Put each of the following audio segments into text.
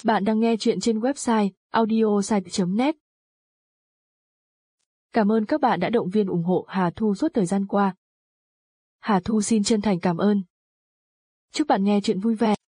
Bạn đang nghe chuyện trên website audiosite.net. Cảm ơn các bạn đã động viên ủng hộ Hà Thu suốt thời gian qua. Hà Thu xin chân thành cảm ơn. Chúc bạn nghe chuyện vui vẻ.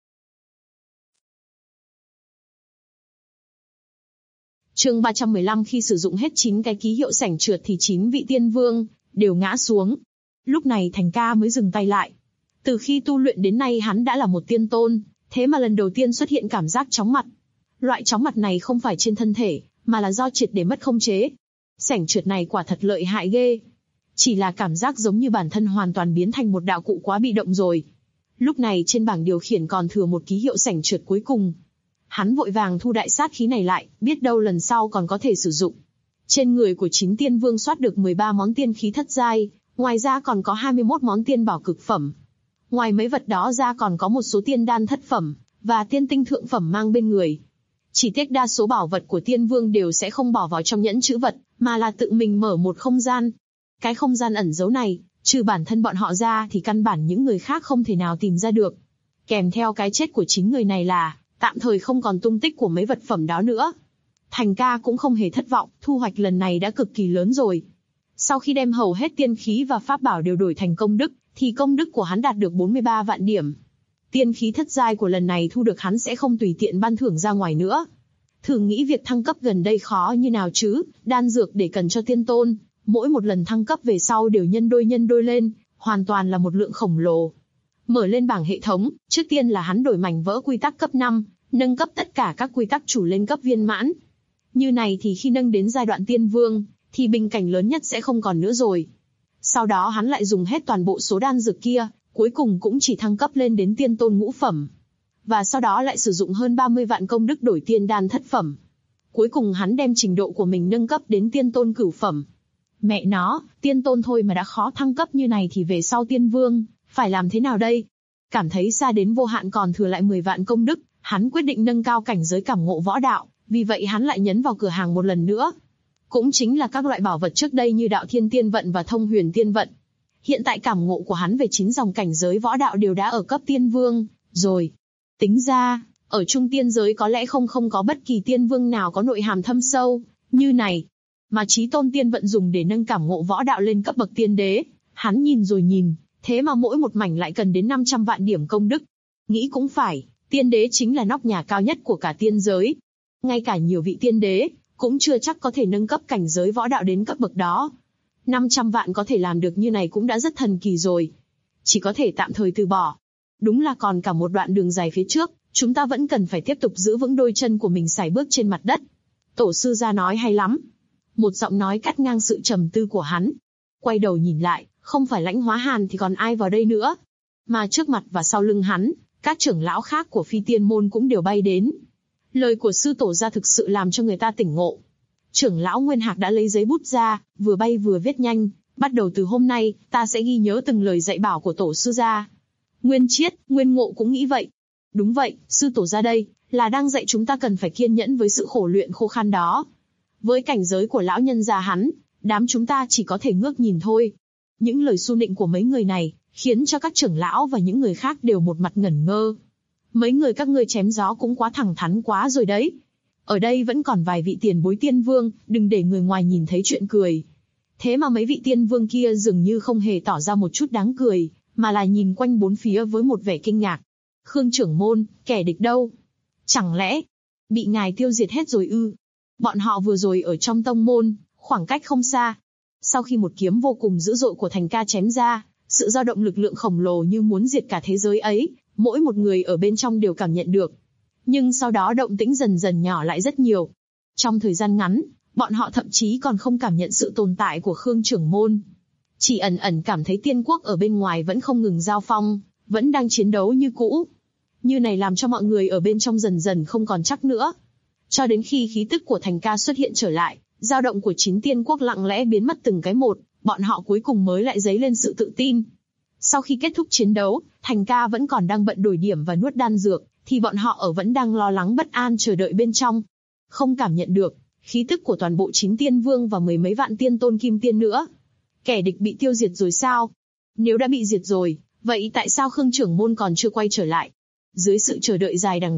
Chương 315. Khi sử dụng hết 9 cái ký hiệu sảnh trượt thì 9 vị tiên vương đều ngã xuống. Lúc này Thành Ca mới dừng tay lại. Từ khi tu luyện đến nay hắn đã là một tiên tôn, thế mà lần đầu tiên xuất hiện cảm giác chóng mặt. Loại chóng mặt này không phải trên thân thể, mà là do triệt để mất khống chế. Sảnh trượt này quả thật lợi hại ghê. Chỉ là cảm giác giống như bản thân hoàn toàn biến thành một đạo cụ quá bị động rồi. Lúc này trên bảng điều khiển còn thừa một ký hiệu sảnh trượt cuối cùng. Hắn vội vàng thu đại sát khí này lại, biết đâu lần sau còn có thể sử dụng. Trên người của 9 tiên vương soát được 13 món tiên khí thất giai, ngoài ra còn có 21 món tiên bảo cực phẩm. Ngoài mấy vật đó ra còn có một số tiên đan thất phẩm, và tiên tinh thượng phẩm mang bên người. Chỉ tiếc đa số bảo vật của tiên vương đều sẽ không bỏ vào trong nhẫn trữ vật, mà là tự mình mở một không gian. Cái không gian ẩn giấu này, trừ bản thân bọn họ ra thì căn bản những người khác không thể nào tìm ra được. Kèm theo cái chết của 9 người này là, tạm thời không còn tung tích của mấy vật phẩm đó nữa. Thành Ca cũng không hề thất vọng, thu hoạch lần này đã cực kỳ lớn rồi. Sau khi đem hầu hết tiên khí và pháp bảo đều đổi thành công đức, thì công đức của hắn đạt được 43 vạn điểm. Tiên khí thất giai của lần này thu được hắn sẽ không tùy tiện ban thưởng ra ngoài nữa. Thử nghĩ việc thăng cấp gần đây khó như nào chứ, đan dược để cần cho tiên tôn, mỗi một lần thăng cấp về sau đều nhân đôi lên, hoàn toàn là một lượng khổng lồ. Mở lên bảng hệ thống, trước tiên là hắn đổi mảnh vỡ quy tắc cấp 5, nâng cấp tất cả các quy tắc chủ lên cấp viên mãn. Như này thì khi nâng đến giai đoạn tiên vương, thì bình cảnh lớn nhất sẽ không còn nữa rồi. Sau đó hắn lại dùng hết toàn bộ số đan dược kia, cuối cùng cũng chỉ thăng cấp lên đến tiên tôn ngũ phẩm. Và sau đó lại sử dụng hơn 30 vạn công đức đổi tiên đan thất phẩm. Cuối cùng hắn đem trình độ của mình nâng cấp đến tiên tôn cửu phẩm. Mẹ nó, tiên tôn thôi mà đã khó thăng cấp như này thì về sau tiên vương, phải làm thế nào đây? Cảm thấy xa đến vô hạn còn thừa lại 10 vạn công đức, hắn quyết định nâng cao cảnh giới cảm ngộ võ đạo, vì vậy hắn lại nhấn vào cửa hàng một lần nữa. Cũng chính là các loại bảo vật trước đây như đạo thiên tiên vận và thông huyền tiên vận. Hiện tại cảm ngộ của hắn về 9 dòng cảnh giới võ đạo đều đã ở cấp tiên vương, rồi. Tính ra, ở trung tiên giới có lẽ không có bất kỳ tiên vương nào có nội hàm thâm sâu, như này. Mà chí tôn tiên vận dùng để nâng cảm ngộ võ đạo lên cấp bậc tiên đế, hắn nhìn rồi nhìn, thế mà mỗi một mảnh lại cần đến 500 vạn điểm công đức. Nghĩ cũng phải, tiên đế chính là nóc nhà cao nhất của cả tiên giới. Ngay cả nhiều vị tiên đế, cũng chưa chắc có thể nâng cấp cảnh giới võ đạo đến cấp bậc đó. 500 vạn có thể làm được như này cũng đã rất thần kỳ rồi. Chỉ có thể tạm thời từ bỏ. Đúng là còn cả một đoạn đường dài phía trước, chúng ta vẫn cần phải tiếp tục giữ vững đôi chân của mình sải bước trên mặt đất. Tổ sư gia nói hay lắm. Một giọng nói cắt ngang sự trầm tư của hắn. Quay đầu nhìn lại, không phải Lãnh Hóa Hàn thì còn ai vào đây nữa. Mà trước mặt và sau lưng hắn, các trưởng lão khác của Phi Tiên môn cũng đều bay đến. Lời của sư tổ gia thực sự làm cho người ta tỉnh ngộ. Trưởng lão Nguyên Hạc đã lấy giấy bút ra, vừa bay vừa viết nhanh, bắt đầu từ hôm nay, ta sẽ ghi nhớ từng lời dạy bảo của tổ sư gia. Nguyên Chiết, Nguyên Ngộ cũng nghĩ vậy. Đúng vậy, sư tổ gia đây, là đang dạy chúng ta cần phải kiên nhẫn với sự khổ luyện khô khan đó. Với cảnh giới của lão nhân gia hắn, đám chúng ta chỉ có thể ngước nhìn thôi. Những lời xu nịnh của mấy người này, khiến cho các trưởng lão và những người khác đều một mặt ngẩn ngơ. Mấy người các ngươi chém gió cũng quá thẳng thắn quá rồi đấy. Ở đây vẫn còn vài vị tiền bối tiên vương, đừng để người ngoài nhìn thấy chuyện cười. Thế mà mấy vị tiên vương kia dường như không hề tỏ ra một chút đáng cười, mà là nhìn quanh bốn phía với một vẻ kinh ngạc. Khương trưởng môn, kẻ địch đâu? Chẳng lẽ bị ngài tiêu diệt hết rồi ư? Bọn họ vừa rồi ở trong tông môn, khoảng cách không xa. Sau khi một kiếm vô cùng dữ dội của Thành Ca chém ra, sự dao động lực lượng khổng lồ như muốn diệt cả thế giới ấy, mỗi một người ở bên trong đều cảm nhận được. Nhưng sau đó động tĩnh dần dần nhỏ lại rất nhiều. Trong thời gian ngắn, bọn họ thậm chí còn không cảm nhận sự tồn tại của Khương trưởng môn. Chỉ ẩn ẩn cảm thấy tiên quốc ở bên ngoài vẫn không ngừng giao phong, vẫn đang chiến đấu như cũ. Như này làm cho mọi người ở bên trong dần dần không còn chắc nữa. Cho đến khi khí tức của Thành Ca xuất hiện trở lại, dao động của 9 tiên quốc lặng lẽ biến mất từng cái một, bọn họ cuối cùng mới lại dấy lên sự tự tin. Sau khi kết thúc chiến đấu, Thành Ca vẫn còn đang bận đổi điểm và nuốt đan dược, thì bọn họ vẫn đang lo lắng bất an chờ đợi bên trong. Không cảm nhận được khí tức của toàn bộ 9 tiên vương và mười mấy vạn tiên tôn kim tiên nữa. Kẻ địch bị tiêu diệt rồi sao? Nếu đã bị diệt rồi, vậy tại sao Khương trưởng môn còn chưa quay trở lại? Dưới sự chờ đợi dài đằng đẵng,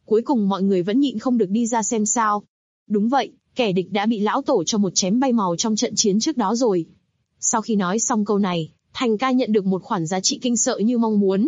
Cuối cùng mọi người vẫn nhịn không được đi ra xem sao. Đúng vậy, kẻ địch đã bị lão tổ cho một chém bay màu trong trận chiến trước đó rồi. Sau khi nói xong câu này, Thành Ca nhận được một khoản giá trị kinh sợ như mong muốn.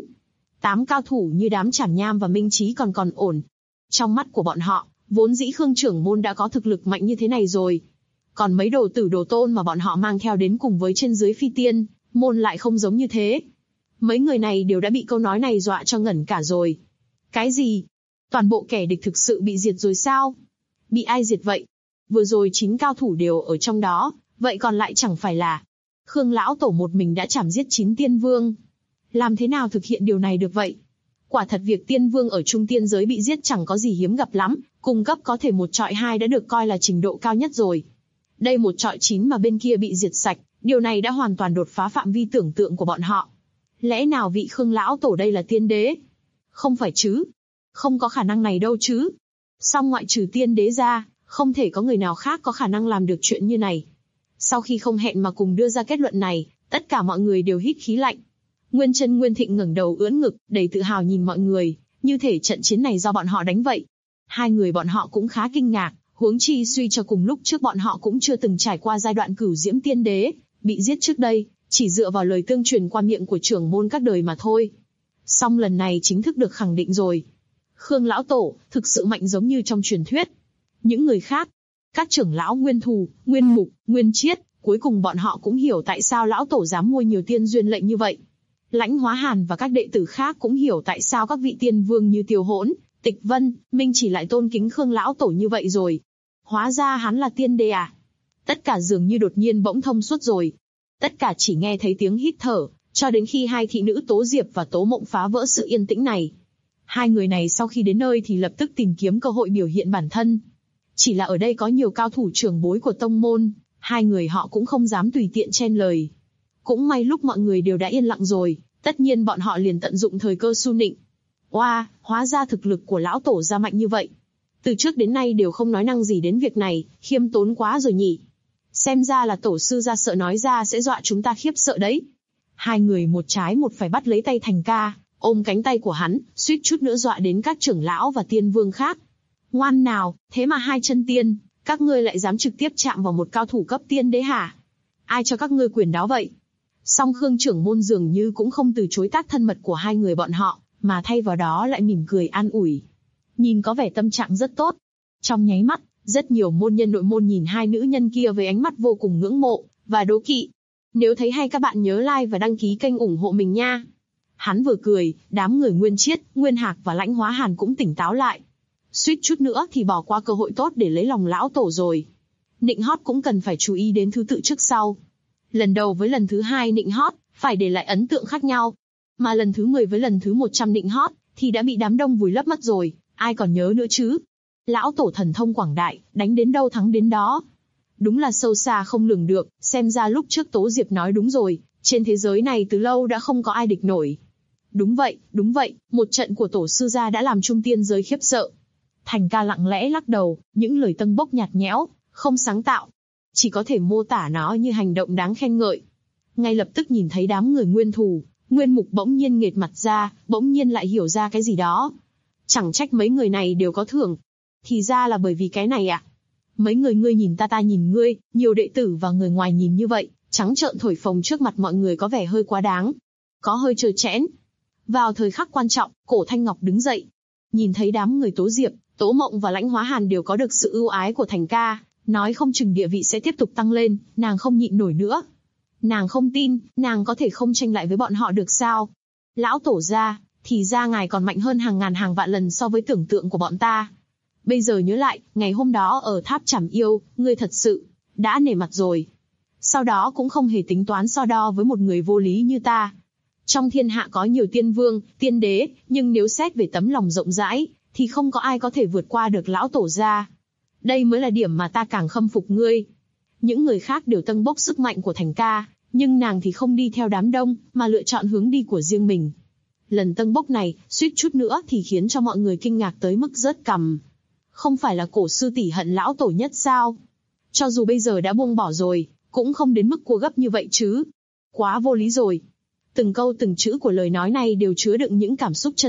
8 cao thủ như đám Trảm Nham và Minh Chí còn ổn. Trong mắt của bọn họ, vốn dĩ Khương trưởng môn đã có thực lực mạnh như thế này rồi. Còn mấy đồ tử đồ tôn mà bọn họ mang theo đến cùng với trên dưới phi tiên, môn lại không giống như thế. Mấy người này đều đã bị câu nói này dọa cho ngẩn cả rồi. Cái gì? Toàn bộ kẻ địch thực sự bị diệt rồi sao? Bị ai diệt vậy? Vừa rồi 9 cao thủ đều ở trong đó, vậy còn lại chẳng phải là Khương lão tổ một mình đã chảm giết 9 tiên vương. Làm thế nào thực hiện điều này được vậy? Quả thật việc tiên vương ở trung tiên giới bị giết chẳng có gì hiếm gặp lắm, cung cấp có thể 1 chọi 2 đã được coi là trình độ cao nhất rồi. Đây 1 chọi 9 mà bên kia bị diệt sạch, điều này đã hoàn toàn đột phá phạm vi tưởng tượng của bọn họ. Lẽ nào vị Khương lão tổ đây là tiên đế? Không phải chứ? Không có khả năng này đâu chứ. Song ngoại trừ tiên đế ra, không thể có người nào khác có khả năng làm được chuyện như này. Sau khi không hẹn mà cùng đưa ra kết luận này, tất cả mọi người đều hít khí lạnh. Nguyên Chân Nguyên Thịnh ngẩng đầu ưỡn ngực, đầy tự hào nhìn mọi người, như thể trận chiến này do bọn họ đánh vậy. Hai người bọn họ cũng khá kinh ngạc, huống chi suy cho cùng lúc trước bọn họ cũng chưa từng trải qua giai đoạn cửu diễm tiên đế, bị giết trước đây, chỉ dựa vào lời tương truyền qua miệng của trưởng môn các đời mà thôi. Song lần này chính thức được khẳng định rồi. Khương lão tổ, thực sự mạnh giống như trong truyền thuyết. Những người khác, các trưởng lão Nguyên Thù, Nguyên Mục, Nguyên Chiết, cuối cùng bọn họ cũng hiểu tại sao lão tổ dám mua nhiều tiên duyên lệnh như vậy. Lãnh Hóa Hàn và các đệ tử khác cũng hiểu tại sao các vị tiên vương như Tiêu Hỗn, Tịch Vân, Minh Chỉ lại tôn kính Khương lão tổ như vậy rồi. Hóa ra hắn là tiên đế à? Tất cả dường như đột nhiên bỗng thông suốt rồi. Tất cả chỉ nghe thấy tiếng hít thở, cho đến khi hai thị nữ Tố Diệp và Tố Mộng phá vỡ sự yên tĩnh này. Hai người này sau khi đến nơi thì lập tức tìm kiếm cơ hội biểu hiện bản thân. Chỉ là ở đây có nhiều cao thủ trưởng bối của tông môn, hai người họ cũng không dám tùy tiện chen lời. Cũng may lúc mọi người đều đã yên lặng rồi, tất nhiên bọn họ liền tận dụng thời cơ su nịnh. Oa, hóa ra thực lực của lão tổ ra mạnh như vậy. Từ trước đến nay đều không nói năng gì đến việc này, khiêm tốn quá rồi nhỉ. Xem ra là tổ sư ra sợ nói ra sẽ dọa chúng ta khiếp sợ đấy. Hai người một trái một phải bắt lấy tay Thành Ca, ôm cánh tay của hắn, suýt chút nữa dọa đến các trưởng lão và tiên vương khác. Ngoan nào, thế mà hai chân tiên, các ngươi lại dám trực tiếp chạm vào một cao thủ cấp tiên đế hả? Ai cho các ngươi quyền đó vậy? Song Khương trưởng môn dường như cũng không từ chối tác thân mật của hai người bọn họ, mà thay vào đó lại mỉm cười an ủi. Nhìn có vẻ tâm trạng rất tốt. Trong nháy mắt, rất nhiều môn nhân nội môn nhìn hai nữ nhân kia với ánh mắt vô cùng ngưỡng mộ và đố kỵ. Nếu thấy hay các bạn nhớ like và đăng ký kênh ủng hộ mình nha. Hắn vừa cười, đám người Nguyên Chiết, Nguyên Hạc và Lãnh Hóa Hàn cũng tỉnh táo lại. Suýt chút nữa thì bỏ qua cơ hội tốt để lấy lòng lão tổ rồi. Nịnh hót cũng cần phải chú ý đến thứ tự trước sau. Lần đầu với lần thứ 2 nịnh hót, phải để lại ấn tượng khác nhau. Mà lần thứ 10 với lần thứ 100 nịnh hót, thì đã bị đám đông vùi lấp mất rồi, ai còn nhớ nữa chứ. Lão tổ thần thông quảng đại, đánh đến đâu thắng đến đó. Đúng là sâu xa không lường được, xem ra lúc trước Tố Diệp nói đúng rồi, trên thế giới này từ lâu đã không có ai địch nổi. Đúng vậy, một trận của tổ sư gia đã làm trung tiên giới khiếp sợ. Thành Ca lặng lẽ lắc đầu, những lời tâng bốc nhạt nhẽo, không sáng tạo. Chỉ có thể mô tả nó như hành động đáng khen ngợi. Ngay lập tức nhìn thấy đám người Nguyên Thù, Nguyên Mục bỗng nhiên nghệt mặt ra, bỗng nhiên lại hiểu ra cái gì đó. Chẳng trách mấy người này đều có thưởng. Thì ra là bởi vì cái này à? Mấy người ngươi nhìn ta nhìn ngươi, nhiều đệ tử và người ngoài nhìn như vậy, trắng trợn thổi phồng trước mặt mọi người có vẻ hơi quá đáng. Có hơi trơ trẽn. Vào thời khắc quan trọng, Cổ Thanh Ngọc đứng dậy. Nhìn thấy đám người Tố Diệp, Tố Mộng và Lãnh Hóa Hàn đều có được sự ưu ái của Thành Ca, nói không chừng địa vị sẽ tiếp tục tăng lên, nàng không nhịn nổi nữa. Nàng không tin, nàng có thể không tranh lại với bọn họ được sao? Lão tổ gia, thì ra ngài còn mạnh hơn hàng ngàn hàng vạn lần so với tưởng tượng của bọn ta. Bây giờ nhớ lại, ngày hôm đó ở tháp Trảm Yêu, ngươi thật sự đã nể mặt rồi. Sau đó cũng không hề tính toán so đo với một người vô lý như ta. Trong thiên hạ có nhiều tiên vương, tiên đế, nhưng nếu xét về tấm lòng rộng rãi, thì không có ai có thể vượt qua được lão tổ gia. Đây mới là điểm mà ta càng khâm phục ngươi. Những người khác đều tâng bốc sức mạnh của Thành Ca, nhưng nàng thì không đi theo đám đông, mà lựa chọn hướng đi của riêng mình. Lần tâng bốc này, suýt chút nữa thì khiến cho mọi người kinh ngạc tới mức rớt cằm. Không phải là Cổ sư tỷ hận lão tổ nhất sao? Cho dù bây giờ đã buông bỏ rồi, cũng không đến mức cua gấp như vậy chứ. Quá vô lý rồi. Từng câu từng chữ của lời nói này đều chứa đựng những cảm xúc chân thật,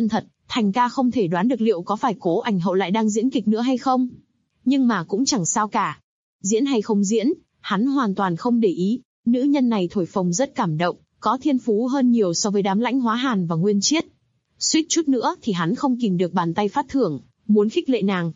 Thành ca không thể đoán được liệu có phải Cố Ảnh Hậu lại đang diễn kịch nữa hay không. Nhưng mà cũng chẳng sao cả. Diễn hay không diễn, hắn hoàn toàn không để ý. Nữ nhân này thổi phồng rất cảm động, có thiên phú hơn nhiều so với đám Lãnh Hóa Hàn và Nguyên Chiết. Suýt chút nữa thì hắn không kìm được bàn tay phát thưởng, muốn khích lệ nàng.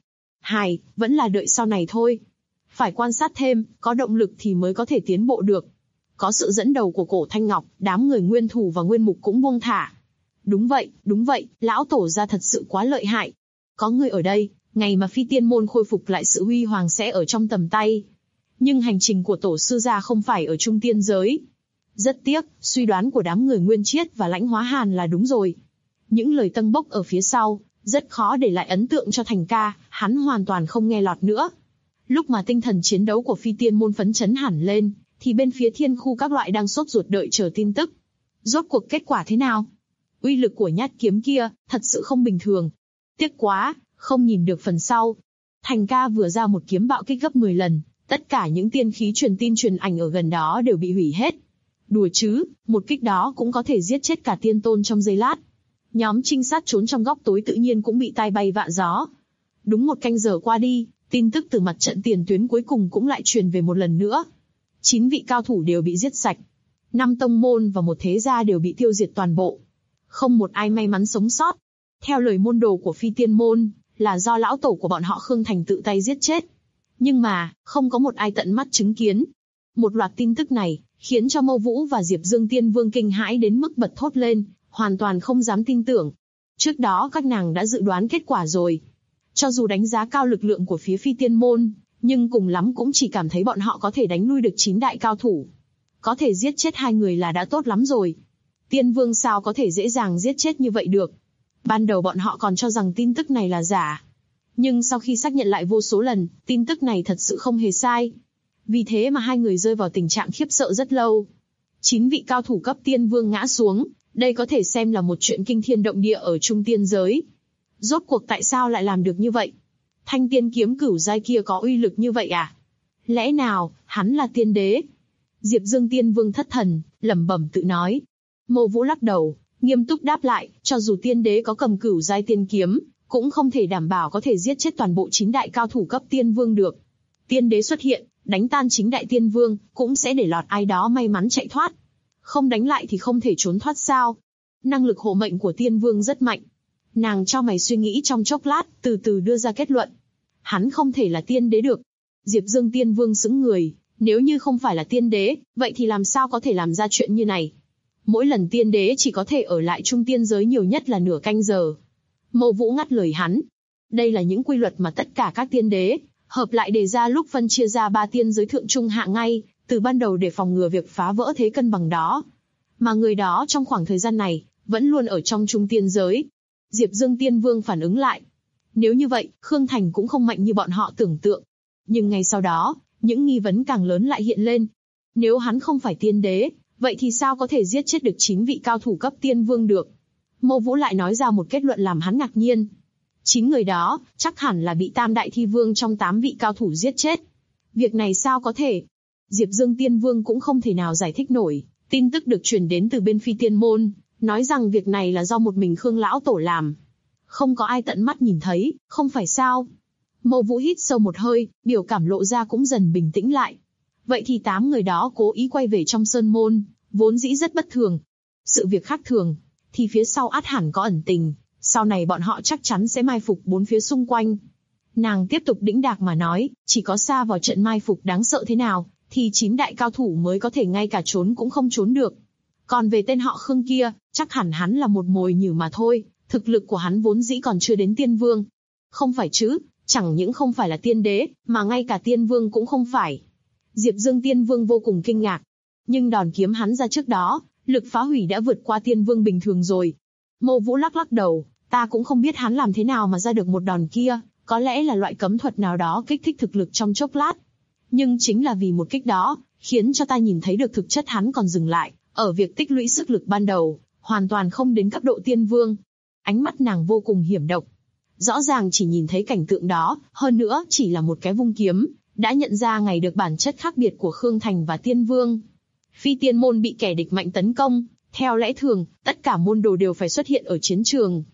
Vẫn là đợi sau này thôi. Phải quan sát thêm, có động lực thì mới có thể tiến bộ được. Có sự dẫn đầu của Cổ Thanh Ngọc, đám người Nguyên Thủ và Nguyên Mục cũng buông thả. Đúng vậy, lão tổ gia thật sự quá lợi hại. Có người ở đây, ngày mà Phi Tiên Môn khôi phục lại sự huy hoàng sẽ ở trong tầm tay. Nhưng hành trình của tổ sư gia không phải ở Trung Tiên giới. Rất tiếc, suy đoán của đám người Nguyên Chiết và Lãnh Hóa Hàn là đúng rồi. Những lời tân bốc ở phía sau, rất khó để lại ấn tượng cho Thành ca, hắn hoàn toàn không nghe lọt nữa. Lúc mà tinh thần chiến đấu của Phi Tiên Môn phấn chấn hẳn lên, thì bên phía thiên khu các loại đang sốt ruột đợi chờ tin tức. Rốt cuộc kết quả thế nào? Uy lực của nhát kiếm kia, thật sự không bình thường. Tiếc quá, không nhìn được phần sau. Thành ca vừa ra một kiếm bạo kích gấp 10 lần, tất cả những tiên khí truyền tin truyền ảnh ở gần đó đều bị hủy hết. Đùa chứ, một kích đó cũng có thể giết chết cả tiên tôn trong giây lát. Nhóm trinh sát trốn trong góc tối tự nhiên cũng bị tai bay vạ gió. Đúng một canh giờ qua đi, tin tức từ mặt trận tiền tuyến cuối cùng cũng lại truyền về một lần nữa. 9 vị cao thủ đều bị giết sạch. 5 tông môn và một thế gia đều bị tiêu diệt toàn bộ. Không một ai may mắn sống sót. Theo lời môn đồ của Phi Tiên Môn, là do lão tổ của bọn họ Khương Thành tự tay giết chết. Nhưng mà, không có một ai tận mắt chứng kiến. Một loạt tin tức này, khiến cho Mâu Vũ và Diệp Dương Tiên Vương kinh hãi đến mức bật thốt lên, hoàn toàn không dám tin tưởng. Trước đó các nàng đã dự đoán kết quả rồi. Cho dù đánh giá cao lực lượng của phía Phi Tiên Môn, nhưng cùng lắm cũng chỉ cảm thấy bọn họ có thể đánh lui được 9 đại cao thủ. Có thể giết chết 2 người là đã tốt lắm rồi. Tiên Vương sao có thể dễ dàng giết chết như vậy được. Ban đầu bọn họ còn cho rằng tin tức này là giả. Nhưng sau khi xác nhận lại vô số lần, tin tức này thật sự không hề sai. Vì thế mà 2 người rơi vào tình trạng khiếp sợ rất lâu. 9 vị cao thủ cấp Tiên Vương ngã xuống, đây có thể xem là một chuyện kinh thiên động địa ở Trung Tiên giới. Rốt cuộc tại sao lại làm được như vậy? Thanh tiên kiếm cửu giai kia có uy lực như vậy à? Lẽ nào, hắn là tiên đế? Diệp Dương Tiên Vương thất thần, lẩm bẩm tự nói. Mâu Vũ lắc đầu, nghiêm túc đáp lại, cho dù tiên đế có cầm cửu giai tiên kiếm, cũng không thể đảm bảo có thể giết chết toàn bộ 9 đại cao thủ cấp Tiên Vương được. Tiên đế xuất hiện, đánh tan chính đại Tiên Vương, cũng sẽ để lọt ai đó may mắn chạy thoát. Không đánh lại thì không thể trốn thoát sao? Năng lực hộ mệnh của Tiên Vương rất mạnh. Nàng cho mày suy nghĩ trong chốc lát, từ từ đưa ra kết luận. Hắn không thể là tiên đế được. Diệp Dương Tiên Vương sững người, nếu như không phải là tiên đế, vậy thì làm sao có thể làm ra chuyện như này? Mỗi lần tiên đế chỉ có thể ở lại Trung Tiên giới nhiều nhất là nửa canh giờ. Mâu Vũ ngắt lời hắn. Đây là những quy luật mà tất cả các tiên đế hợp lại đề ra lúc phân chia ra 3 tiên giới thượng trung hạ ngay, từ ban đầu để phòng ngừa việc phá vỡ thế cân bằng đó. Mà người đó trong khoảng thời gian này, vẫn luôn ở trong Trung Tiên giới. Diệp Dương Tiên Vương phản ứng lại. Nếu như vậy, Khương Thành cũng không mạnh như bọn họ tưởng tượng. Nhưng ngay sau đó, những nghi vấn càng lớn lại hiện lên. Nếu hắn không phải tiên đế, vậy thì sao có thể giết chết được 9 vị cao thủ cấp Tiên Vương được? Mâu Vũ lại nói ra một kết luận làm hắn ngạc nhiên. 9 người đó, chắc hẳn là bị Tam Đại Thi Vương trong 8 vị cao thủ giết chết. Việc này sao có thể? Diệp Dương Tiên Vương cũng không thể nào giải thích nổi. Tin tức được truyền đến từ bên Phi Tiên Môn, nói rằng việc này là do một mình Khương lão tổ làm. Không có ai tận mắt nhìn thấy, không phải sao? Mâu Vũ hít sâu một hơi, biểu cảm lộ ra cũng dần bình tĩnh lại. Vậy thì 8 người đó cố ý quay về trong sơn môn, vốn dĩ rất bất thường. Sự việc khác thường, thì phía sau ắt hẳn có ẩn tình, sau này bọn họ chắc chắn sẽ mai phục 4 phía xung quanh. Nàng tiếp tục đĩnh đạc mà nói, chỉ có xa vào trận mai phục đáng sợ thế nào, thì 9 đại cao thủ mới có thể ngay cả trốn cũng không trốn được. Còn về tên họ Khương kia, chắc hẳn hắn là một mồi nhử mà thôi, thực lực của hắn vốn dĩ còn chưa đến Tiên Vương. Không phải chứ, chẳng những không phải là tiên đế, mà ngay cả Tiên Vương cũng không phải. Diệp Dương Tiên Vương vô cùng kinh ngạc. Nhưng đòn kiếm hắn ra trước đó, lực phá hủy đã vượt qua Tiên Vương bình thường rồi. Mâu Vũ lắc lắc đầu, ta cũng không biết hắn làm thế nào mà ra được một đòn kia, có lẽ là loại cấm thuật nào đó kích thích thực lực trong chốc lát. Nhưng chính là vì một kích đó, khiến cho ta nhìn thấy được thực chất hắn còn dừng lại ở việc tích lũy sức lực ban đầu, hoàn toàn không đến cấp độ Tiên Vương. Ánh mắt nàng vô cùng hiểm độc. Rõ ràng chỉ nhìn thấy cảnh tượng đó, hơn nữa chỉ là một cái vung kiếm, đã nhận ra ngay được bản chất khác biệt của Khương Thành và Tiên Vương. Phi Tiên Môn bị kẻ địch mạnh tấn công, theo lẽ thường, tất cả môn đồ đều phải xuất hiện ở chiến trường.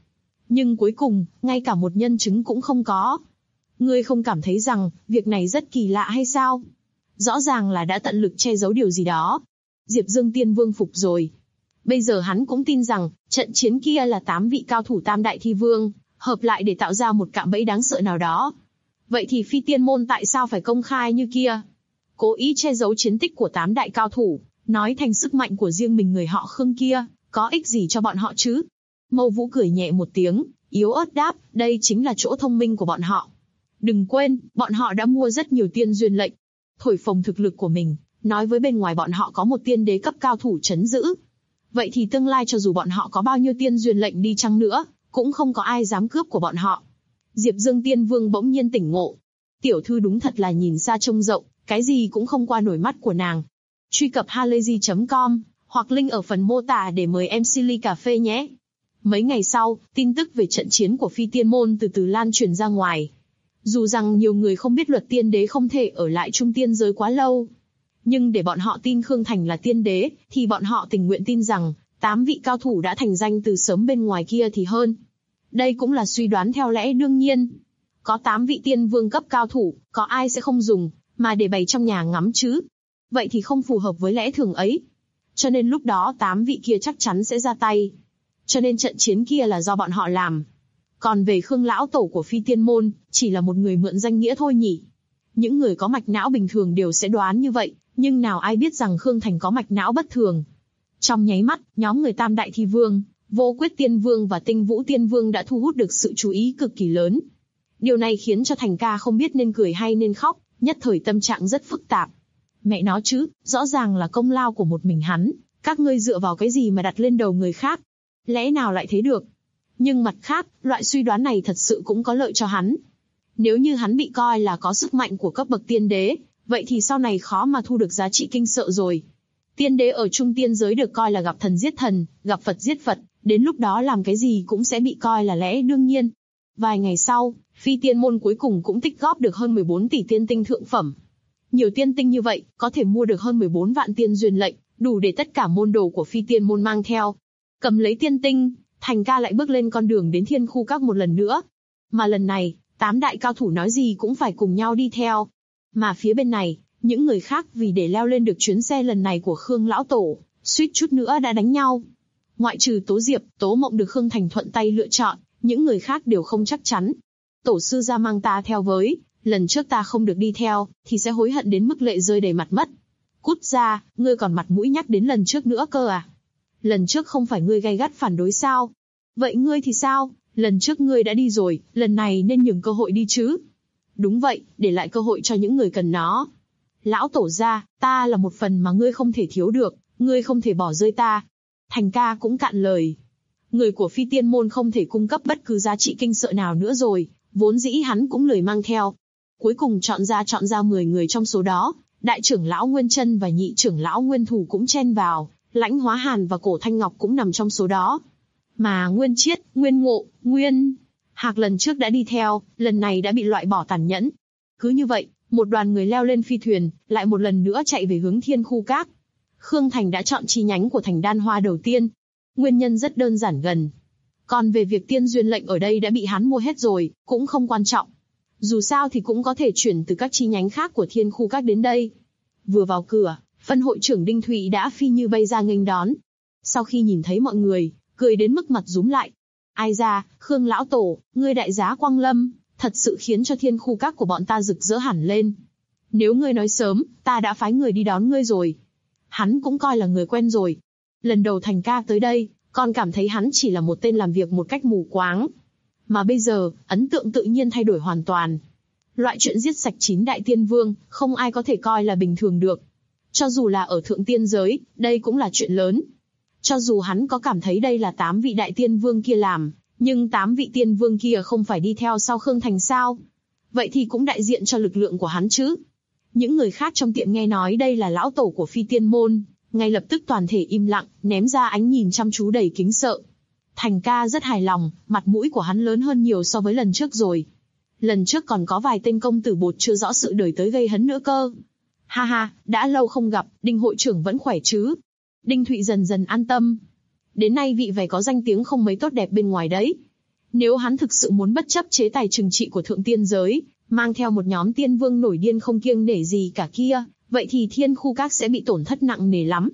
Nhưng cuối cùng, ngay cả một nhân chứng cũng không có. Ngươi không cảm thấy rằng, việc này rất kỳ lạ hay sao? Rõ ràng là đã tận lực che giấu điều gì đó. Diệp Dương Tiên Vương phục rồi. Bây giờ hắn cũng tin rằng, trận chiến kia là 8 vị cao thủ Tam Đại Thi Vương, hợp lại để tạo ra một cạm bẫy đáng sợ nào đó. Vậy thì Phi Tiên Môn tại sao phải công khai như kia? Cố ý che giấu chiến tích của 8 đại cao thủ, nói thành sức mạnh của riêng mình người họ Khương kia, có ích gì cho bọn họ chứ? Mâu Vũ cười nhẹ một tiếng, yếu ớt đáp, đây chính là chỗ thông minh của bọn họ. Đừng quên, bọn họ đã mua rất nhiều tiên duyên lệnh. Thổi phồng thực lực của mình, nói với bên ngoài bọn họ có một tiên đế cấp cao thủ trấn giữ. Vậy thì tương lai cho dù bọn họ có bao nhiêu tiên duyên lệnh đi chăng nữa, cũng không có ai dám cướp của bọn họ. Diệp Dương Tiên Vương bỗng nhiên tỉnh ngộ. Tiểu thư đúng thật là nhìn xa trông rộng, cái gì cũng không qua nổi mắt của nàng. Truy cập halayzi.com, hoặc link ở phần mô tả để mời em Silly Cà Phê nhé. Mấy ngày sau, tin tức về trận chiến của Phi Tiên Môn từ từ lan truyền ra ngoài. Dù rằng nhiều người không biết luật tiên đế không thể ở lại trung tiên giới quá lâu, nhưng để bọn họ tin Khương Thành là tiên đế, thì bọn họ tình nguyện tin rằng 8 vị cao thủ đã thành danh từ sớm bên ngoài kia thì hơn. Đây cũng là suy đoán theo lẽ đương nhiên. Có 8 vị tiên vương cấp cao thủ, có ai sẽ không dùng, mà để bày trong nhà ngắm chứ? Vậy thì không phù hợp với lẽ thường ấy. Cho nên lúc đó 8 vị kia chắc chắn sẽ ra tay. Cho nên trận chiến kia là do bọn họ làm. Còn về Khương lão tổ của Phi Tiên Môn, chỉ là một người mượn danh nghĩa thôi nhỉ. Những người có mạch não bình thường đều sẽ đoán như vậy, nhưng nào ai biết rằng Khương Thành có mạch não bất thường. Trong nháy mắt, nhóm người Tam Đại Thi Vương, Vô Quyết Tiên Vương và Tinh Vũ Tiên Vương đã thu hút được sự chú ý cực kỳ lớn. Điều này khiến cho Thành Ca không biết nên cười hay nên khóc, nhất thời tâm trạng rất phức tạp. Mẹ nó chứ, rõ ràng là công lao của một mình hắn, các ngươi dựa vào cái gì mà đặt lên đầu người khác? Lẽ nào lại thế được? Nhưng mặt khác, loại suy đoán này thật sự cũng có lợi cho hắn. Nếu như hắn bị coi là có sức mạnh của cấp bậc tiên đế, vậy thì sau này khó mà thu được giá trị kinh sợ rồi. Tiên đế ở trung tiên giới được coi là gặp thần giết thần, gặp Phật giết Phật, đến lúc đó làm cái gì cũng sẽ bị coi là lẽ đương nhiên. Vài ngày sau, Phi Tiên Môn cuối cùng cũng tích góp được hơn 14 tỷ tiên tinh thượng phẩm. Nhiều tiên tinh như vậy, có thể mua được hơn 14 vạn tiên duyên lệnh, đủ để tất cả môn đồ của Phi Tiên Môn mang theo. Cầm lấy tiên tinh, Thành Ca lại bước lên con đường đến Thiên Khu Các một lần nữa. Mà lần này, 8 đại cao thủ nói gì cũng phải cùng nhau đi theo. Mà phía bên này, những người khác vì để leo lên được chuyến xe lần này của Khương lão tổ, suýt chút nữa đã đánh nhau. Ngoại trừ Tố Diệp, Tố Mộng được Khương Thành thuận tay lựa chọn, những người khác đều không chắc chắn. Tổ sư ra mang ta theo với, lần trước ta không được đi theo, thì sẽ hối hận đến mức lệ rơi đầy mặt mất. Cút ra, ngươi còn mặt mũi nhắc đến lần trước nữa cơ à? Lần trước không phải ngươi gay gắt phản đối sao? Vậy ngươi thì sao? Lần trước ngươi đã đi rồi, lần này nên nhường cơ hội đi chứ? Đúng vậy, để lại cơ hội cho những người cần nó. Lão tổ gia, ta là một phần mà ngươi không thể thiếu được, ngươi không thể bỏ rơi ta. Thành Ca cũng cạn lời. Người của Phi Tiên Môn không thể cung cấp bất cứ giá trị kinh sợ nào nữa rồi, vốn dĩ hắn cũng lười mang theo. Cuối cùng chọn ra 10 người trong số đó, đại trưởng lão Nguyên Chân và nhị trưởng lão Nguyên Thủ cũng chen vào, Lãnh Hóa Hàn và Cổ Thanh Ngọc cũng nằm trong số đó. Mà Nguyên Chiết, Nguyên Ngộ, Nguyên Hạc lần trước đã đi theo, lần này đã bị loại bỏ tàn nhẫn. Cứ như vậy, một đoàn người leo lên phi thuyền, lại một lần nữa chạy về hướng Thiên Khu Các. Khương Thành đã chọn chi nhánh của Thành Đan Hoa đầu tiên. Nguyên nhân rất đơn giản gần. Còn về việc tiên duyên lệnh ở đây đã bị hắn mua hết rồi, cũng không quan trọng. Dù sao thì cũng có thể chuyển từ các chi nhánh khác của Thiên Khu Các đến đây. Vừa vào cửa, phân hội trưởng Đinh Thụy đã phi như bay ra nghênh đón. Sau khi nhìn thấy mọi người, cười đến mức mặt rúm lại. Ai ra, Khương lão tổ, ngươi đại giá quang lâm, thật sự khiến cho Thiên Khu Các của bọn ta rực rỡ hẳn lên. Nếu ngươi nói sớm, ta đã phái người đi đón ngươi rồi. Hắn cũng coi là người quen rồi. Lần đầu Thành Ca tới đây, còn cảm thấy hắn chỉ là một tên làm việc một cách mù quáng. Mà bây giờ, ấn tượng tự nhiên thay đổi hoàn toàn. Loại chuyện giết sạch 9 đại tiên vương, không ai có thể coi là bình thường được. Cho dù là ở thượng tiên giới, đây cũng là chuyện lớn. Cho dù hắn có cảm thấy đây là 8 vị đại tiên vương kia làm, nhưng 8 vị tiên vương kia không phải đi theo sau Khương Thành sao? Vậy thì cũng đại diện cho lực lượng của hắn chứ. Những người khác trong tiệm nghe nói đây là lão tổ của Phi Tiên Môn, ngay lập tức toàn thể im lặng, ném ra ánh nhìn chăm chú đầy kính sợ. Thành Ca rất hài lòng, mặt mũi của hắn lớn hơn nhiều so với lần trước rồi. Lần trước còn có vài tên công tử bột chưa rõ sự đời tới gây hấn nữa cơ. Ha ha, đã lâu không gặp, Đinh hội trưởng vẫn khỏe chứ? Đinh Thụy dần dần an tâm. Đến nay vị phải có danh tiếng không mấy tốt đẹp bên ngoài đấy. Nếu hắn thực sự muốn bất chấp chế tài trừng trị của thượng tiên giới, mang theo một nhóm tiên vương nổi điên không kiêng nể gì cả kia, vậy thì thiên khu các sẽ bị tổn thất nặng nề lắm.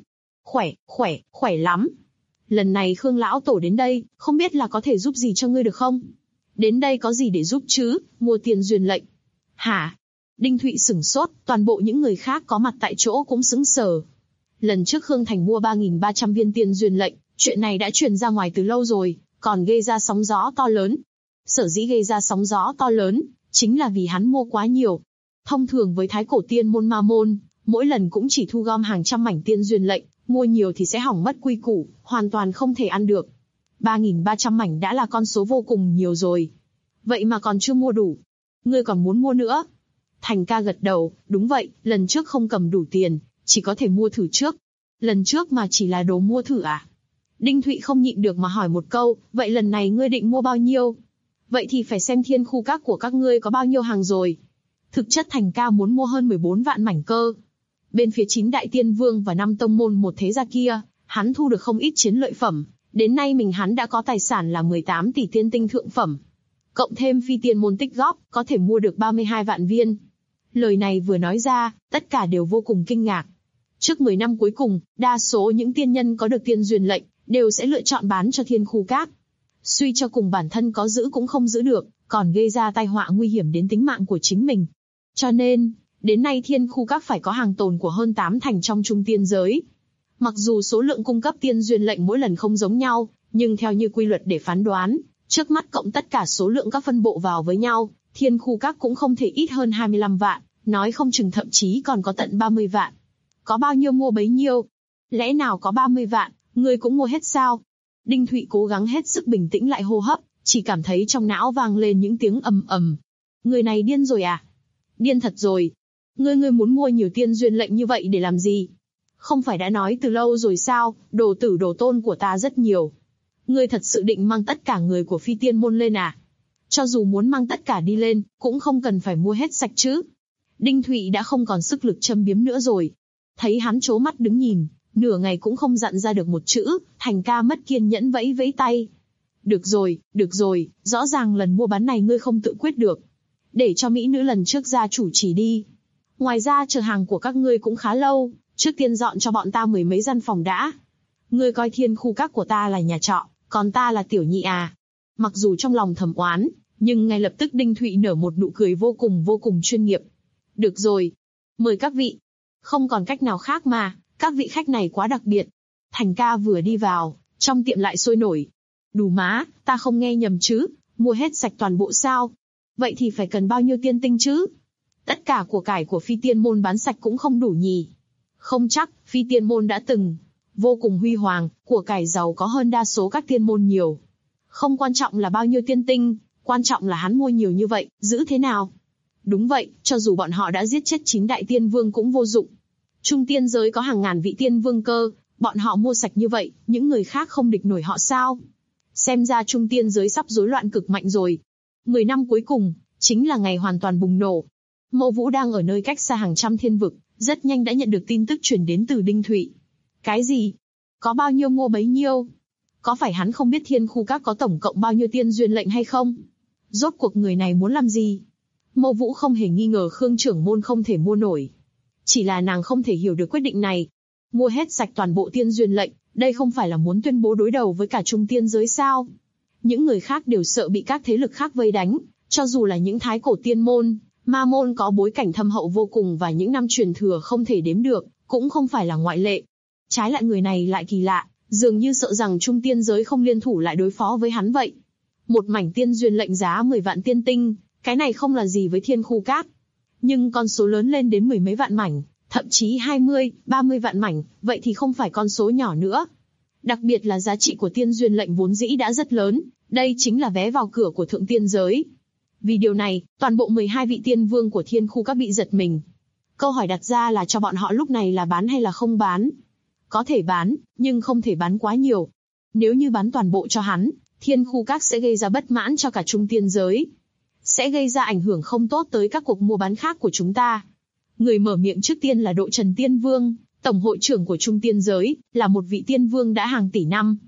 Khỏe lắm. Lần này Khương lão tổ đến đây, không biết là có thể giúp gì cho ngươi được không? Đến đây có gì để giúp chứ, mua tiên duyên lệnh. Hả? Đinh Thụy sửng sốt, toàn bộ những người khác có mặt tại chỗ cũng sững sờ. Lần trước Khương Thành mua 3.300 viên tiên duyên lệnh, chuyện này đã truyền ra ngoài từ lâu rồi, còn gây ra sóng gió to lớn. Sở dĩ gây ra sóng gió to lớn, chính là vì hắn mua quá nhiều. Thông thường với thái cổ tiên môn ma môn, mỗi lần cũng chỉ thu gom hàng trăm mảnh tiên duyên lệnh, mua nhiều thì sẽ hỏng mất quy củ, hoàn toàn không thể ăn được. 3.300 mảnh đã là con số vô cùng nhiều rồi. Vậy mà còn chưa mua đủ. Ngươi còn muốn mua nữa? Thành ca gật đầu, đúng vậy, lần trước không cầm đủ tiền, chỉ có thể mua thử trước. Lần trước mà chỉ là đồ mua thử à? Đinh Thụy không nhịn được mà hỏi một câu, vậy lần này ngươi định mua bao nhiêu? Vậy thì phải xem thiên khu các của các ngươi có bao nhiêu hàng rồi. Thực chất Thành ca muốn mua hơn 14 vạn mảnh cơ. Bên phía 9 đại tiên vương và 5 tông môn một thế gia kia, hắn thu được không ít chiến lợi phẩm. Đến nay hắn đã có tài sản là 18 tỷ tiên tinh thượng phẩm. Cộng thêm phi tiên môn tích góp, có thể mua được 32 vạn viên. Lời này vừa nói ra, tất cả đều vô cùng kinh ngạc. Trước 10 năm cuối cùng, đa số những tiên nhân có được tiên duyên lệnh, đều sẽ lựa chọn bán cho thiên khu các. Suy cho cùng bản thân có giữ cũng không giữ được, còn gây ra tai họa nguy hiểm đến tính mạng của chính mình. Cho nên, đến nay thiên khu các phải có hàng tồn của hơn 8 thành trong trung tiên giới. Mặc dù số lượng cung cấp tiên duyên lệnh mỗi lần không giống nhau, nhưng theo như quy luật để phán đoán, trước mắt cộng tất cả số lượng các phân bộ vào với nhau, thiên khu các cũng không thể ít hơn 25 vạn, nói không chừng thậm chí còn có tận 30 vạn. Có bao nhiêu mua bấy nhiêu? Lẽ nào có 30 vạn, ngươi cũng mua hết sao? Đinh Thụy cố gắng hết sức bình tĩnh lại hô hấp, chỉ cảm thấy trong não vang lên những tiếng ầm ầm. Người này điên rồi à? Điên thật rồi. Ngươi muốn mua nhiều tiên duyên lệnh như vậy để làm gì? Không phải đã nói từ lâu rồi sao, đồ tử đồ tôn của ta rất nhiều. Ngươi thật sự định mang tất cả người của phi tiên môn lên à? Cho dù muốn mang tất cả đi lên, cũng không cần phải mua hết sạch chứ. Đinh Thụy đã không còn sức lực châm biếm nữa rồi. Thấy hắn trố mắt đứng nhìn, nửa ngày cũng không dặn ra được một chữ, Thành ca mất kiên nhẫn vẫy vẫy tay. Được rồi, rõ ràng lần mua bán này ngươi không tự quyết được. Để cho mỹ nữ lần trước gia chủ chỉ đi. Ngoài ra chờ hàng của các ngươi cũng khá lâu, trước tiên dọn cho bọn ta 10 mấy gian phòng đã. Ngươi coi thiên khu các của ta là nhà trọ, còn ta là tiểu nhị à? Mặc dù trong lòng thầm oán, nhưng ngay lập tức Đinh Thụy nở một nụ cười vô cùng chuyên nghiệp. Được rồi, mời các vị. Không còn cách nào khác mà, các vị khách này quá đặc biệt. Thành ca vừa đi vào, trong tiệm lại sôi nổi. Đù má, ta không nghe nhầm chứ, mua hết sạch toàn bộ sao? Vậy thì phải cần bao nhiêu tiên tinh chứ? Tất cả của cải của phi tiên môn bán sạch cũng không đủ nhỉ? Không chắc, phi tiên môn đã từng vô cùng huy hoàng, của cải giàu có hơn đa số các tiên môn nhiều. Không quan trọng là bao nhiêu tiên tinh, quan trọng là hắn mua nhiều như vậy, giữ thế nào? Đúng vậy, cho dù bọn họ đã giết chết 9 đại tiên vương cũng vô dụng. Trung tiên giới có hàng ngàn vị tiên vương cơ, bọn họ mua sạch như vậy, những người khác không địch nổi họ sao? Xem ra trung tiên giới sắp rối loạn cực mạnh rồi. 10 năm cuối cùng, chính là ngày hoàn toàn bùng nổ. Mộ Vũ đang ở nơi cách xa hàng trăm thiên vực, rất nhanh đã nhận được tin tức truyền đến từ Đinh Thụy. Cái gì? Có bao nhiêu mua bấy nhiêu? Có phải hắn không biết thiên khu các có tổng cộng bao nhiêu tiên duyên lệnh hay không? Rốt cuộc người này muốn làm gì? Mộ Vũ không hề nghi ngờ Khương trưởng môn không thể mua nổi. Chỉ là nàng không thể hiểu được quyết định này. Mua hết sạch toàn bộ tiên duyên lệnh, đây không phải là muốn tuyên bố đối đầu với cả trung tiên giới sao? Những người khác đều sợ bị các thế lực khác vây đánh, cho dù là những thái cổ tiên môn, ma môn có bối cảnh thâm hậu vô cùng và những năm truyền thừa không thể đếm được, cũng không phải là ngoại lệ. Trái lại người này lại kỳ lạ, dường như sợ rằng trung tiên giới không liên thủ lại đối phó với hắn vậy. Một mảnh tiên duyên lệnh giá 10 vạn tiên tinh, cái này không là gì với thiên khu các. Nhưng con số lớn lên đến 10 mấy vạn mảnh, thậm chí 20, 30 vạn mảnh, vậy thì không phải con số nhỏ nữa. Đặc biệt là giá trị của tiên duyên lệnh vốn dĩ đã rất lớn, đây chính là vé vào cửa của thượng tiên giới. Vì điều này, toàn bộ 12 vị tiên vương của thiên khu các bị giật mình. Câu hỏi đặt ra là cho bọn họ lúc này là bán hay là không bán. Có thể bán, nhưng không thể bán quá nhiều. Nếu như bán toàn bộ cho hắn, thiên khu các sẽ gây ra bất mãn cho cả trung tiên giới. Sẽ gây ra ảnh hưởng không tốt tới các cuộc mua bán khác của chúng ta. Người mở miệng trước tiên là Độ Trần Tiên Vương, tổng hội trưởng của trung tiên giới, là một vị tiên vương đã hàng tỷ năm.